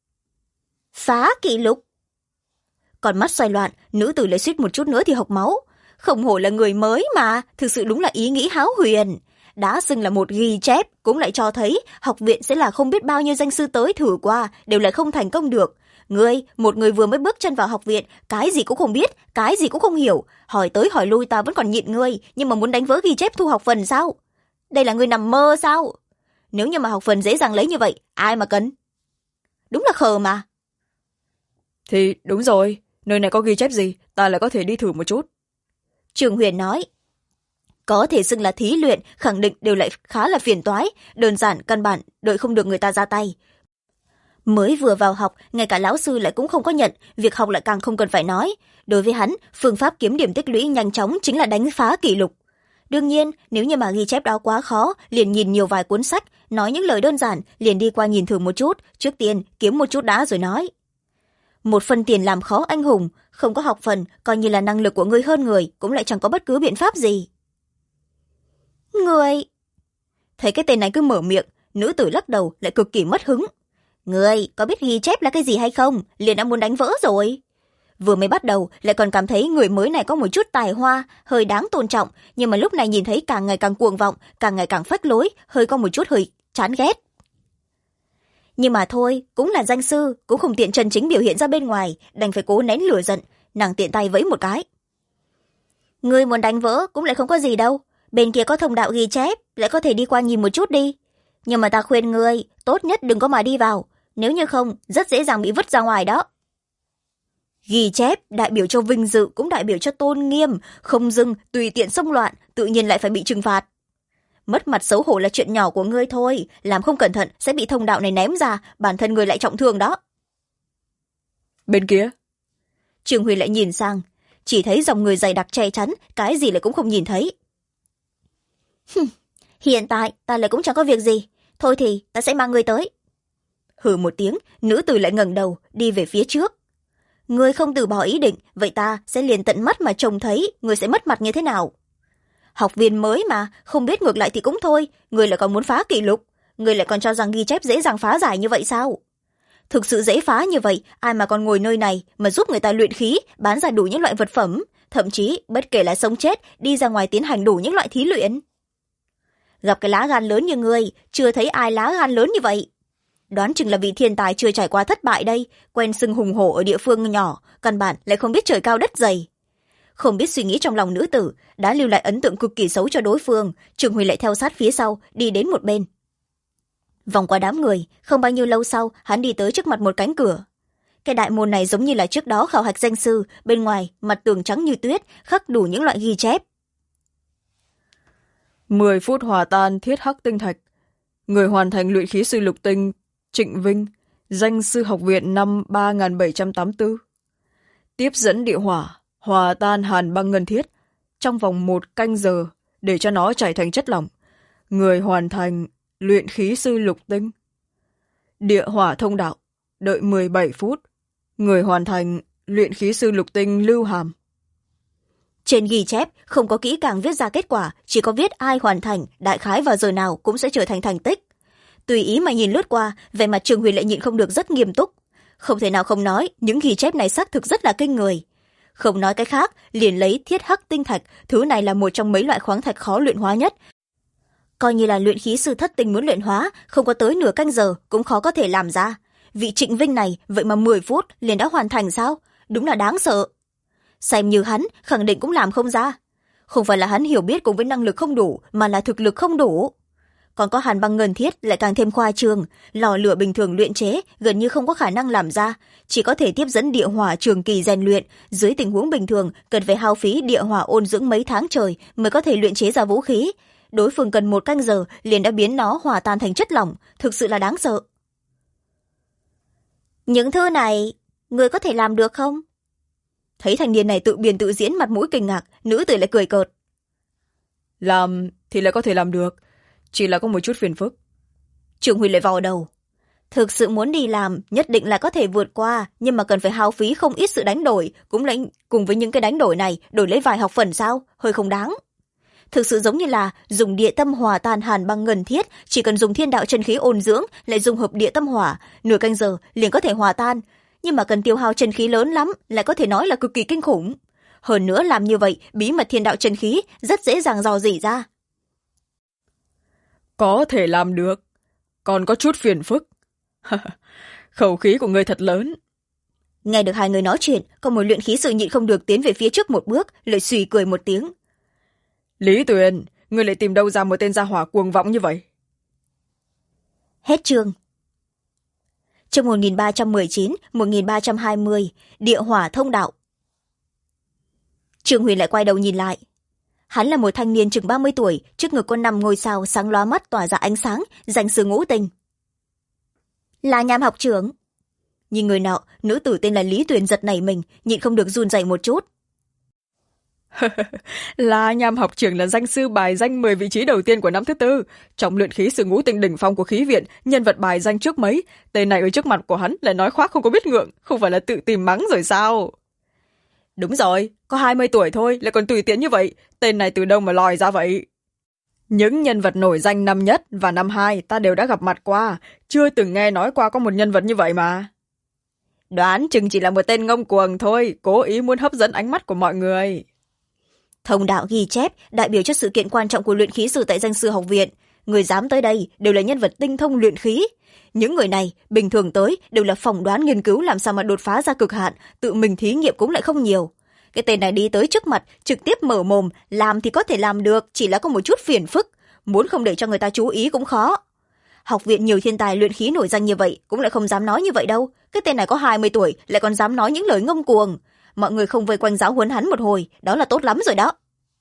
S1: Phá kỷ lục? Còn mắt xoay loạn, nữ tử lại suýt một chút nữa thì hộc máu. Không hổ là người mới mà, thực sự đúng là ý nghĩ háo huyền. Đã xưng là một ghi chép, cũng lại cho thấy học viện sẽ là không biết bao nhiêu danh sư tới thử qua, đều lại không thành công được. Ngươi, một người vừa mới bước chân vào học viện, cái gì cũng không biết, cái gì cũng không hiểu. Hỏi tới hỏi lui ta vẫn còn nhịn ngươi, nhưng mà muốn đánh vỡ ghi chép thu học phần sao? Đây là ngươi nằm mơ sao? Nếu như mà học phần dễ dàng lấy như vậy, ai mà cần? Đúng là khờ mà.
S2: Thì đúng rồi, nơi này có ghi chép gì, ta lại có thể đi thử một chút.
S1: Trường Huyền nói. Có thể xưng là thí luyện, khẳng định đều lại khá là phiền toái, đơn giản căn bản đợi không được người ta ra tay. Mới vừa vào học, ngay cả lão sư lại cũng không có nhận, việc học lại càng không cần phải nói. Đối với hắn, phương pháp kiếm điểm tích lũy nhanh chóng chính là đánh phá kỷ lục. Đương nhiên, nếu như mà ghi chép đó quá khó, liền nhìn nhiều vài cuốn sách, nói những lời đơn giản, liền đi qua nhìn thử một chút, trước tiên kiếm một chút đã rồi nói. Một phần tiền làm khó anh hùng, không có học phần, coi như là năng lực của ngươi hơn người, cũng lại chẳng có bất cứ biện pháp gì. Người... Thấy cái tên này cứ mở miệng, nữ tử lắc đầu lại cực kỳ mất hứng. Người có biết ghi chép là cái gì hay không? Liền đã muốn đánh vỡ rồi. Vừa mới bắt đầu lại còn cảm thấy người mới này có một chút tài hoa, hơi đáng tôn trọng, nhưng mà lúc này nhìn thấy càng ngày càng cuồng vọng, càng ngày càng phách lối, hơi có một chút hơi chán ghét. Nhưng mà thôi, cũng là danh sư, cũng không tiện chân chính biểu hiện ra bên ngoài, đành phải cố nén lửa giận, nàng tiện tay vẫy một cái. Ngươi muốn đánh vỡ cũng lại không có gì đâu, bên kia có thông đạo ghi chép, lại có thể đi qua nhìn một chút đi. Nhưng mà ta khuyên ngươi, tốt nhất đừng có mà đi vào, nếu như không, rất dễ dàng bị vứt ra ngoài đó. Ghi chép đại biểu cho vinh dự cũng đại biểu cho tôn nghiêm, không dưng tùy tiện xông loạn, tự nhiên lại phải bị trừng phạt. Mất mặt xấu hổ là chuyện nhỏ của ngươi thôi, làm không cẩn thận sẽ bị thông đạo này ném ra, bản thân ngươi lại trọng thương đó.
S2: Bên kia.
S1: Trường Huy lại nhìn sang, chỉ thấy dòng người dày đặc che chắn, cái gì lại cũng không nhìn thấy. Hiện tại ta lại cũng chẳng có việc gì, thôi thì ta sẽ mang ngươi tới. Hừ một tiếng, nữ tử lại ngẩng đầu đi về phía trước. Ngươi không từ bỏ ý định, vậy ta sẽ liền tận mắt mà trông thấy ngươi sẽ mất mặt như thế nào. Học viên mới mà, không biết ngược lại thì cũng thôi, ngươi lại còn muốn phá kỷ lục, ngươi lại còn cho rằng ghi chép dễ dàng phá giải như vậy sao? Thực sự dễ phá như vậy, ai mà còn ngồi nơi này mà giúp người ta luyện khí, bán ra đủ những loại vật phẩm, thậm chí bất kể là sống chết, đi ra ngoài tiến hành đủ những loại thí luyện. Gặp cái lá gan lớn như ngươi, chưa thấy ai lá gan lớn như vậy. Đoán chừng là vị thiên tài chưa trải qua thất bại đây, quen xưng hùng hổ ở địa phương nhỏ, căn bản lại không biết trời cao đất dày. Không biết suy nghĩ trong lòng nữ tử, đã lưu lại ấn tượng cực kỳ xấu cho đối phương, Trường Huy lại theo sát phía sau, đi đến một bên. Vòng qua đám người, không bao nhiêu lâu sau, hắn đi tới trước mặt một cánh cửa. Cái đại môn này giống như là trước đó khảo hạch danh sư, bên ngoài, mặt tường trắng như tuyết, khắc đủ những loại ghi chép.
S2: 10 phút hòa tan thiết hắc tinh thạch. Người hoàn thành luyện khí sư lục tinh Trịnh Vinh, danh sư học viện năm 3784. Tiếp dẫn địa hỏa, hòa tan hàn băng ngân thiết, trong vòng 1 canh giờ, để cho nó chảy thành chất lỏng. Người hoàn thành luyện khí sư lục tinh. Địa hỏa thông đạo, đợi 17 phút. Người hoàn thành luyện khí sư lục tinh lưu hàm.
S1: Trên ghi chép, không có kỹ càng viết ra kết quả, chỉ có viết ai hoàn thành, đại khái vào giờ nào cũng sẽ trở thành thành tích. Tùy ý mà nhìn lướt qua, vẻ mặt Trường Huyền lại nhịn không được rất nghiêm túc. Không thể nào không nói, những ghi chép này xác thực rất là kinh người. Không nói cái khác, liền lấy thiết hắc tinh thạch, thứ này là một trong mấy loại khoáng thạch khó luyện hóa nhất. Coi như là luyện khí sư thất tinh muốn luyện hóa, không có tới nửa canh giờ cũng khó có thể làm ra. Vị Trịnh Vinh này, vậy mà 10 phút liền đã hoàn thành sao? Đúng là đáng sợ. Xem như hắn, khẳng định cũng làm không ra. Không phải là hắn hiểu biết cùng với năng lực không đủ, mà là thực lực không đủ. Còn có hàn băng ngân thiết lại càng thêm khoa trương, lò lửa bình thường luyện chế gần như không có khả năng làm ra, chỉ có thể tiếp dẫn địa hỏa trường kỳ rèn luyện, dưới tình huống bình thường cần phải hao phí địa hỏa ôn dưỡng mấy tháng trời mới có thể luyện chế ra vũ khí. Đối phương cần 1 canh giờ liền đã biến nó hòa tan thành chất lỏng, thực sự là đáng sợ. Những thứ này, người có thể làm được không? Thấy thanh niên này tự biên tự diễn, mặt mũi kinh ngạc, nữ tử lại cười cợt.
S2: Làm thì lại có thể làm được, chỉ là có một chút phiền phức.
S1: Trường Huy lại vào đầu. Thực sự muốn đi làm nhất định là có thể vượt qua, nhưng mà cần phải hao phí không ít sự đánh đổi, cũng lại cùng với những cái đánh đổi này đổi lấy vài học phần sao, hơi không đáng. Thực sự giống như là dùng địa tâm hỏa tàn hàn băng ngân thiết, chỉ cần dùng thiên đạo chân khí ôn dưỡng, lại dung hợp địa tâm hỏa, nửa canh giờ liền có thể hòa tan, nhưng mà cần tiêu hao chân khí lớn lắm, lại có thể nói là cực kỳ kinh khủng. Hơn nữa làm như vậy, bí mật thiên đạo chân khí rất dễ dàng dò dỉ ra.
S2: Có thể làm được, còn có chút phiền phức. Khẩu khí của ngươi thật lớn.
S1: Nghe được hai người nói chuyện, có một luyện khí sự nhịn không được tiến về phía trước một bước, lại xùy cười một tiếng.
S2: Lý Tuyền, ngươi lại tìm đâu ra một tên gia hỏa cuồng vọng như vậy?
S1: Hết chương. Chương 1319, 1320, địa hỏa thông đạo. Trương Huyền lại quay đầu nhìn lại. Hắn là một thanh niên chừng 30 tuổi, trước ngực có 5 ngôi sao sáng lóa mắt tỏa ra ánh sáng, danh sư ngũ tinh. Là Nham học trưởng. Nhìn người nọ, nữ tử tên là Lý Tuyền giật nảy mình, nhịn không được run rẩy một chút.
S2: Là Nham học trưởng là danh sư bài danh 10 vị trí đầu tiên của năm thứ tư, trong luyện khí sự ngũ tinh đỉnh phong của khí viện, nhân vật bài danh trước mấy. Tên này ở trước mặt của hắn lại nói khoác không có biết ngượng, không phải là tự tìm mắng rồi sao? Đúng rồi, có 20 tuổi thôi, lại còn tùy tiện như vậy, tên này từ đâu mà lòi ra vậy? Những nhân vật nổi danh năm nhất và năm hai ta đều đã gặp mặt qua, chưa từng nghe nói qua có một nhân vật như vậy mà. Đoán chừng chỉ là một tên ngông cuồng thôi, cố ý muốn hấp dẫn ánh mắt của mọi người.
S1: Thông đạo ghi chép đại biểu cho sự kiện quan trọng của luyện khí sư tại danh sư học viện. Người dám tới đây đều là nhân vật tinh thông luyện khí. Những người này bình thường tới đều là phỏng đoán nghiên cứu làm sao mà đột phá ra cực hạn, tự mình thí nghiệm cũng lại không nhiều. Cái tên này đi tới trước mặt, trực tiếp mở mồm, làm thì có thể làm được, chỉ là có một chút phiền phức. Muốn không để cho người ta chú ý cũng khó. Học viện nhiều thiên tài luyện khí nổi danh như vậy, cũng lại không dám nói như vậy đâu. Cái tên này có 20 tuổi, lại còn dám nói những lời ngông cuồng. Mọi người không vây quanh giáo huấn hắn một hồi, đó là tốt lắm rồi đó.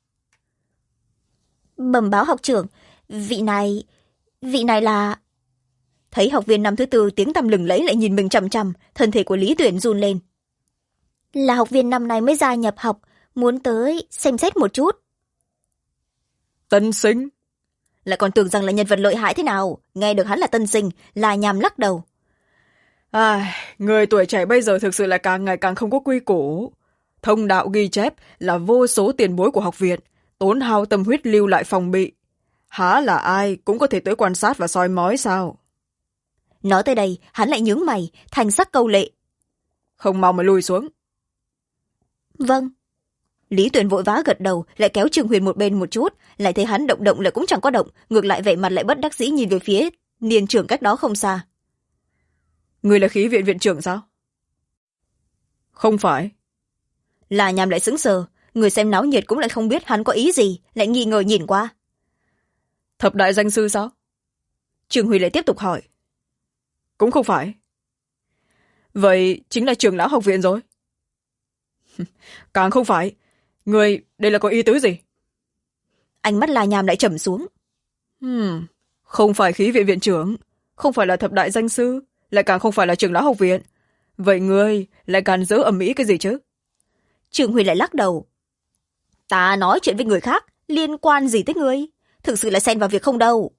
S1: Bẩm báo học trưởng, vị này là... Thấy học viên năm thứ tư tiếng tăm lừng lẫy lại nhìn mình chằm chằm, thân thể của Lý Tuyển run lên. Là học viên năm nay mới gia nhập học, muốn tới xem xét một chút.
S2: Tân sinh?
S1: Lại còn tưởng rằng là nhân vật lợi hại thế nào, nghe được hắn là tân sinh, là nhằm lắc đầu.
S2: Người tuổi trẻ bây giờ thực sự là càng ngày càng không có quy củ. Thông đạo ghi chép là vô số tiền bối của học viện, tốn hao tâm huyết lưu lại phòng bị. Há là ai cũng có thể tới quan sát và soi mói sao?
S1: Nói tới đây, hắn lại nhướng mày, thành sắc câu lệ.
S2: Không mau mà lùi xuống.
S1: Vâng. Lý Tuyền vội vã gật đầu, lại kéo Trương Huyền một bên một chút, lại thấy hắn động động lại cũng chẳng có động, ngược lại vẻ mặt lại bất đắc dĩ nhìn về phía niên trưởng cách đó không xa.
S2: Người là khí viện viện trưởng sao? Không phải.
S1: Là Nham lại sững sờ, người xem náo nhiệt cũng lại không biết hắn có ý gì, lại nghi ngờ nhìn qua.
S2: Thập đại danh sư sao?
S1: Trương Huy lại tiếp tục hỏi.
S2: Cũng không phải. Vậy chính là trưởng lão học viện rồi. Càng không phải. Người đây là có ý tứ gì?
S1: Ánh mắt La Nham lại trầm xuống.
S2: Không phải khí viện viện trưởng, không phải là thập đại danh sư, lại càng không phải là trưởng lão học viện. Vậy ngươi lại càng dỡ ầm ĩ cái gì chứ?
S1: Trương Huy lại lắc đầu. Ta nói chuyện với người khác, liên quan gì tới ngươi? Thực sự là xen vào việc không đâu.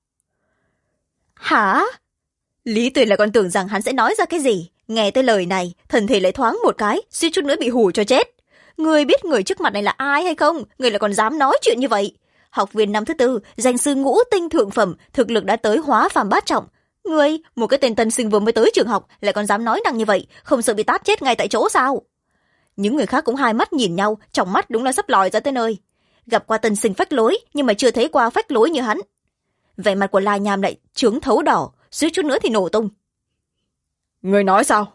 S1: Hả? Lý Tuyền lại còn tưởng rằng hắn sẽ nói ra cái gì. Nghe tới lời này, thân thể lại thoáng một cái, suýt chút nữa bị hù cho chết. Ngươi biết người trước mặt này là ai hay không? Ngươi lại còn dám nói chuyện như vậy. Học viên năm thứ tư, danh sư ngũ tinh thượng phẩm, thực lực đã tới hóa phàm bát trọng. Ngươi, một cái tên tân sinh vừa mới tới trường học, lại còn dám nói năng như vậy, không sợ bị tát chết ngay tại chỗ sao? Những người khác cũng hai mắt nhìn nhau, trong mắt đúng là sắp lòi ra tới nơi. Gặp qua tân sinh phách lối, nhưng mà chưa thấy qua phách lối như hắn. Vẻ mặt của La Nham lại trướng thấu đỏ, suýt chút nữa thì nổ tung.
S2: Ngươi nói sao?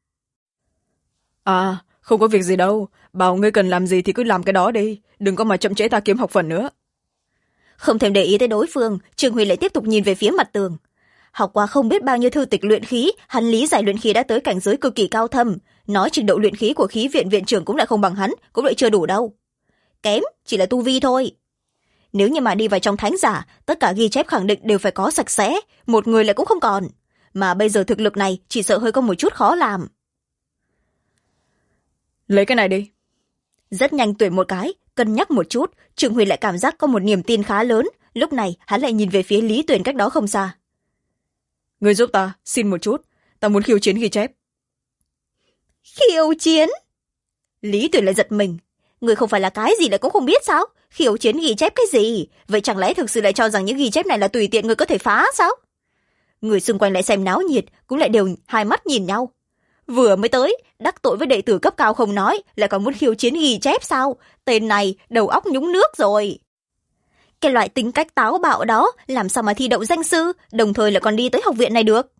S2: Không có việc gì đâu, bảo ngươi cần làm gì thì cứ làm cái đó đi, đừng có mà chậm trễ ta kiếm học phần nữa.
S1: Không thèm để ý tới đối phương, Trương Huy lại tiếp tục nhìn về phía mặt tường. Học qua không biết bao nhiêu thư tịch luyện khí, hắn lý giải luyện khí đã tới cảnh giới cực kỳ cao thâm, nói trình độ luyện khí của khí viện viện trưởng cũng lại không bằng hắn, cũng lại chưa đủ đâu. Kém chỉ là tu vi thôi. Nếu như mà đi vào trong thánh giả, tất cả ghi chép khẳng định đều phải có sạch sẽ, một người lại cũng không còn. Mà bây giờ thực lực này chỉ sợ hơi có một chút khó làm.
S2: lấy cái này đi.
S1: Rất nhanh tuyển một cái, cân nhắc một chút, Trương Huyền lại cảm giác có một niềm tin khá lớn. Lúc này hắn lại nhìn về phía Lý Tuyền cách đó không xa.
S2: Người giúp ta xin một chút, ta muốn khiêu chiến ghi chép.
S1: Khiêu chiến? Lý Tuyền lại giật mình. Người không phải là cái gì lại cũng không biết sao? Khiêu chiến ghi chép cái gì? Vậy chẳng lẽ thực sự lại cho rằng những ghi chép này là tùy tiện người có thể phá sao? Người xung quanh lại xem náo nhiệt, cũng lại đều hai mắt nhìn nhau. Vừa mới tới, đắc tội với đệ tử cấp cao không nói, lại còn muốn khiêu chiến ghi chép sao? Tên này đầu óc nhúng nước rồi. Cái loại tính cách táo bạo đó làm sao mà thi đậu danh sư, đồng thời lại còn đi tới học viện này được?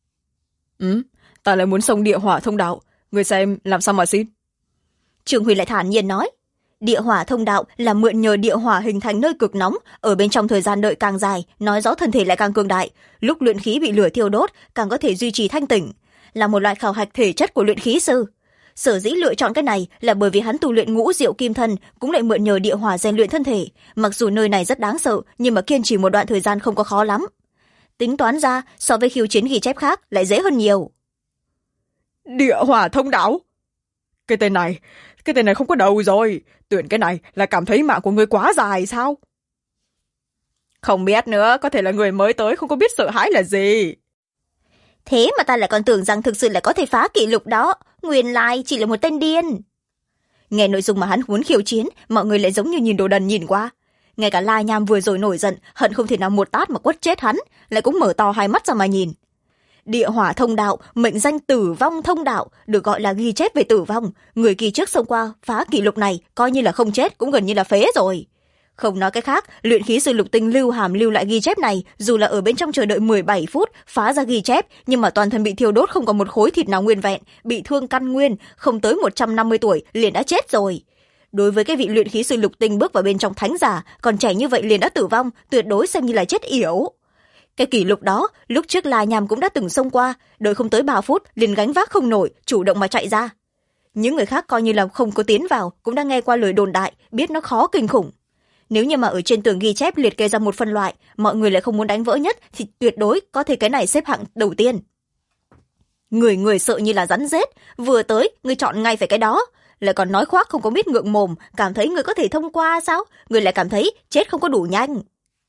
S2: Ta lại muốn xông địa hỏa thông đạo, người xem làm sao mà xin.
S1: Trương Huy lại thản nhiên nói. Địa hỏa thông đạo là mượn nhờ địa hỏa hình thành nơi cực nóng, ở bên trong thời gian đợi càng dài, nói rõ thân thể lại càng cường đại, lúc luyện khí bị lửa thiêu đốt càng có thể duy trì thanh tỉnh, là một loại khảo hạch thể chất của luyện khí sư. Sở dĩ lựa chọn cái này là bởi vì hắn tu luyện ngũ diệu kim thân cũng lại mượn nhờ địa hỏa rèn luyện thân thể, mặc dù nơi này rất đáng sợ nhưng mà kiên trì một đoạn thời gian không có khó lắm. Tính toán ra so với khiêu chiến ghi chép khác lại dễ hơn nhiều.
S2: Địa hỏa thông đạo? Cái tên này không có đầu rồi. Tuyển cái này là cảm thấy mạng của người quá dài sao? Không biết nữa, có thể là người mới tới không có biết sợ hãi là gì.
S1: Thế mà ta lại còn tưởng rằng thực sự là có thể phá kỷ lục đó, nguyên lai chỉ là một tên điên. Nghe nội dung mà hắn muốn khiêu chiến, mọi người lại giống như nhìn đồ đần nhìn qua. Ngay cả La Nham vừa rồi nổi giận, hận không thể nào một tát mà quất chết hắn, lại cũng mở to hai mắt ra mà nhìn. Địa hỏa thông đạo, mệnh danh tử vong thông đạo, được gọi là ghi chép về tử vong. Người kỳ trước xông qua phá kỷ lục này, coi như là không chết cũng gần như là phế rồi. Không nói cái khác, luyện khí sư Lục Tinh Lưu Hàm lưu lại ghi chép này, dù là ở bên trong chờ đợi 17 phút phá ra ghi chép, nhưng mà toàn thân bị thiêu đốt không còn một khối thịt nào nguyên vẹn, bị thương căn nguyên, không tới 150 tuổi liền đã chết rồi. Đối với cái vị luyện khí sư Lục Tinh bước vào bên trong thánh giả, còn trẻ như vậy liền đã tử vong, tuyệt đối xem như là chết yểu. Cái kỷ lục đó, lúc trước La Nham cũng đã từng xông qua, đợi không tới 3 phút liền gánh vác không nổi, chủ động mà chạy ra. Những người khác coi như là không có tiến vào, cũng đã nghe qua lời đồn đại, biết nó khó kinh khủng. Nếu như mà ở trên tường ghi chép liệt kê ra một phân loại, mọi người lại không muốn đánh vỡ nhất, thì tuyệt đối có thể cái này xếp hạng đầu tiên. Người sợ như là rắn rết, vừa tới, người chọn ngay phải cái đó. Lại còn nói khoác không có biết ngượng mồm, cảm thấy người có thể thông qua sao? Người lại cảm thấy chết không có đủ nhanh.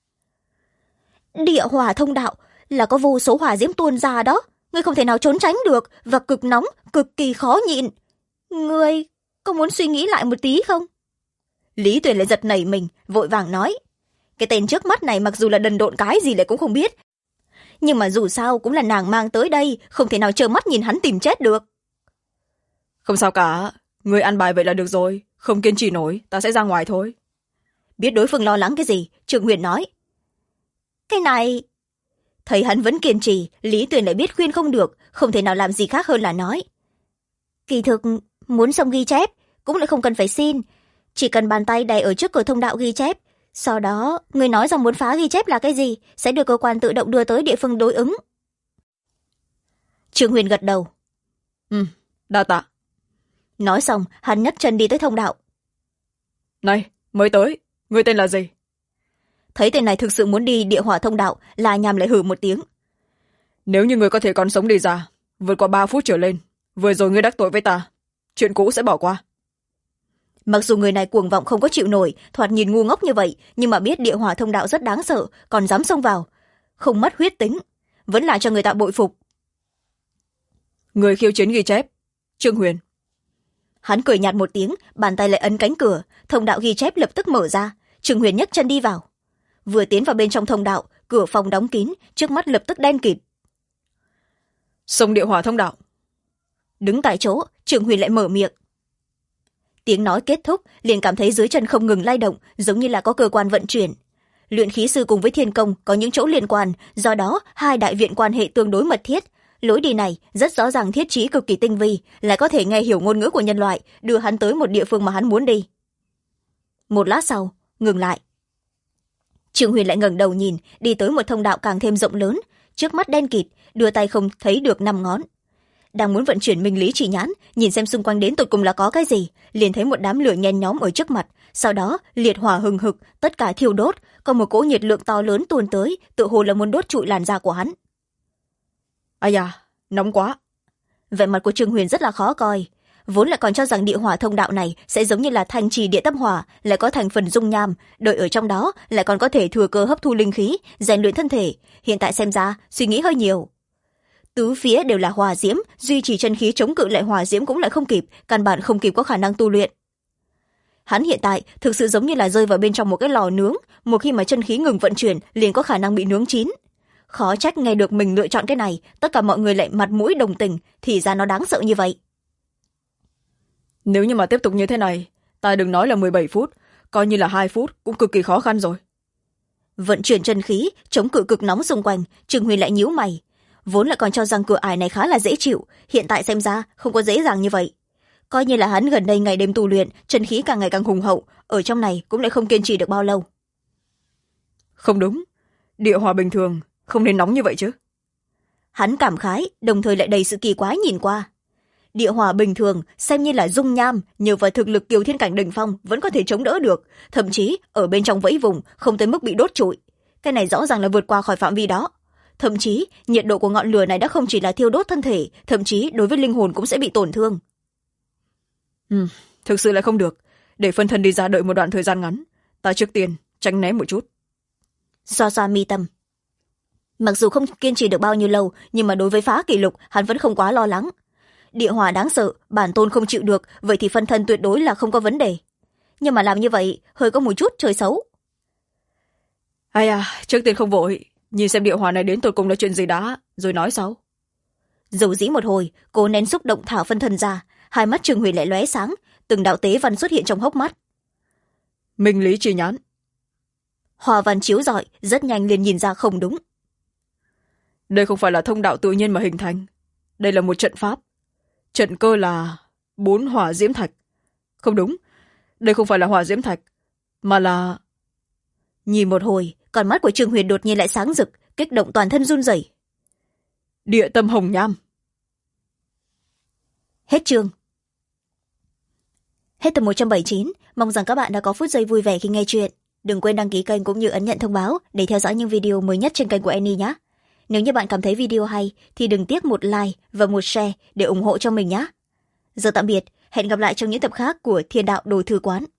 S1: Địa hỏa thông đạo là có vô số hỏa diễm tuôn ra đó, người không thể nào trốn tránh được, và cực nóng, cực kỳ khó nhịn. Người có muốn suy nghĩ lại một tí không? Lý Tuyền lại giật nảy mình, vội vàng nói. Cái tên trước mắt này mặc dù là đần độn cái gì lại cũng không biết, nhưng mà dù sao cũng là nàng mang tới đây, không thể nào trơ mắt nhìn hắn tìm chết được.
S2: Không sao cả, người ăn bài vậy là được rồi, không kiên trì nổi, ta sẽ ra ngoài thôi.
S1: Biết đối phương lo lắng cái gì, Trương Huyền nói. Cái này... Thấy hắn vẫn kiên trì, Lý Tuyền lại biết khuyên không được, không thể nào làm gì khác hơn là nói. Kỳ thực, muốn xong ghi chép, cũng lại không cần phải xin. Chỉ cần bàn tay đè ở trước cửa thông đạo ghi chép. Sau đó, người nói rằng muốn phá ghi chép là cái gì, sẽ được cơ quan tự động đưa tới địa phương đối ứng. Trương Huyền gật đầu.
S2: Đa tạ.
S1: Nói xong, hắn nhấc chân đi tới thông đạo.
S2: Này, mới tới, người tên là gì?
S1: Thấy tên này thực sự muốn đi địa hỏa thông đạo, La Nham lại hừ một tiếng.
S2: Nếu như người có thể còn sống đi ra, vượt qua 3 phút trở lên, vừa rồi ngươi đắc tội với ta, chuyện cũ sẽ bỏ qua.
S1: Mặc dù người này cuồng vọng không có chịu nổi, thoạt nhìn ngu ngốc như vậy, nhưng mà biết địa hỏa thông đạo rất đáng sợ, còn dám xông vào. Không mất huyết tính, vẫn là cho người ta bội phục.
S2: Người khiêu chiến ghi chép, Trương Huyền.
S1: Hắn cười nhạt một tiếng, bàn tay lại ấn cánh cửa, thông đạo ghi chép lập tức mở ra. Trương Huyền nhấc chân đi vào. Vừa tiến vào bên trong thông đạo, cửa phòng đóng kín, trước mắt lập tức đen kịt.
S2: Xông địa hỏa thông đạo.
S1: Đứng tại chỗ, Trương Huyền lại mở miệng. Tiếng nói kết thúc, liền cảm thấy dưới chân không ngừng lay động, giống như là có cơ quan vận chuyển. Luyện khí sư cùng với thiên công có những chỗ liên quan, do đó hai đại viện quan hệ tương đối mật thiết. Lối đi này rất rõ ràng thiết trí cực kỳ tinh vi, lại có thể nghe hiểu ngôn ngữ của nhân loại, đưa hắn tới một địa phương mà hắn muốn đi. Một lát sau, ngừng lại. Trương Huyền lại ngẩng đầu nhìn, đi tới một thông đạo càng thêm rộng lớn, trước mắt đen kịt, đưa tay không thấy được 5 ngón. Đang muốn vận chuyển minh lý chỉ nhãn, nhìn xem xung quanh đến tột cùng là có cái gì, liền thấy một đám lửa nhen nhóm ở trước mặt, sau đó liệt hỏa hừng hực, tất cả thiêu đốt, có một cỗ nhiệt lượng to lớn tuôn tới, tự hồ là muốn đốt trụi làn da của hắn.
S2: Ai da, nóng quá.
S1: Vẻ mặt của Trương Huyền rất là khó coi, vốn lại còn cho rằng địa hỏa thông đạo này sẽ giống như là thành trì địa tâm hỏa, lại có thành phần dung nham, đợi ở trong đó lại còn có thể thừa cơ hấp thu linh khí, rèn luyện thân thể. Hiện tại xem ra suy nghĩ hơi nhiều. Tứ phía đều là hỏa diễm, duy trì chân khí chống cự lại hỏa diễm cũng lại không kịp, căn bản không kịp có khả năng tu luyện. Hắn hiện tại thực sự giống như là rơi vào bên trong một cái lò nướng, một khi mà chân khí ngừng vận chuyển liền có khả năng bị nướng chín. Khó trách nghe được mình lựa chọn cái này, tất cả mọi người lại mặt mũi đồng tình, thì ra nó đáng sợ như vậy.
S2: Nếu như mà tiếp tục như thế này, ta đừng nói là 17 phút, coi như là 2 phút cũng cực kỳ khó khăn rồi.
S1: Vận chuyển chân khí, chống cự cực nóng xung quanh, Trương Huyền lại nhíu mày. Vốn lại còn cho rằng cửa ải này khá là dễ chịu, hiện tại xem ra không có dễ dàng như vậy. Coi như là hắn gần đây ngày đêm tu luyện, chân khí càng ngày càng hùng hậu, ở trong này cũng lại không kiên trì được bao lâu.
S2: Không đúng, địa hỏa bình thường không nên nóng như vậy chứ.
S1: Hắn cảm khái, đồng thời lại đầy sự kỳ quái nhìn qua. Địa hỏa bình thường xem như là dung nham, nhờ vào thực lực kiều thiên cảnh đỉnh phong vẫn có thể chống đỡ được, thậm chí ở bên trong vẫy vùng không tới mức bị đốt trụi. Cái này rõ ràng là vượt qua khỏi phạm vi đó. Thậm chí nhiệt độ của ngọn lửa này đã không chỉ là thiêu đốt thân thể, thậm chí đối với linh hồn cũng sẽ bị tổn thương.
S2: Thực sự là không được, để phân thân đi ra đợi một đoạn thời gian ngắn, ta trước tiên tránh né một chút.
S1: Xoa xoa mi tâm. Mặc dù không kiên trì được bao nhiêu lâu, nhưng mà đối với phá kỷ lục hắn vẫn không quá lo lắng. Địa hỏa đáng sợ, bản tôn không chịu được, vậy thì phân thân tuyệt đối là không có vấn đề. Nhưng mà làm như vậy hơi có một chút chơi xấu.
S2: Trước tiên không vội, nhìn xem địa hỏa này đến tột cùng là chuyện gì đã, rồi nói sau.
S1: Dầu dĩ một hồi, cố nén xúc động thả phân thân ra, hai mắt Trương Huyền lại lóe sáng, từng đạo tế văn xuất hiện trong hốc mắt.
S2: Minh lý chi nhãn.
S1: Hòa văn chiếu rọi, rất nhanh liền nhìn ra không đúng.
S2: Đây không phải là thông đạo tự nhiên mà hình thành, đây là một trận pháp. Trận cơ là 4 hỏa diễm thạch. Không đúng, đây không phải là hỏa diễm thạch, mà là...
S1: Nhìn một hồi, con mắt của Trương Huyền đột nhiên lại sáng rực, kích động toàn thân run rẩy.
S2: Địa tâm hồng nham.
S1: Hết chương. Hết tập 179, mong rằng các bạn đã có phút giây vui vẻ khi nghe chuyện. Đừng quên đăng ký kênh cũng như ấn nhận thông báo để theo dõi những video mới nhất trên kênh của Annie nhé. Nếu như bạn cảm thấy video hay thì đừng tiếc một like và một share để ủng hộ cho mình nhé. Giờ tạm biệt, hẹn gặp lại trong những tập khác của Thiên Đạo Đồ Thư Quán.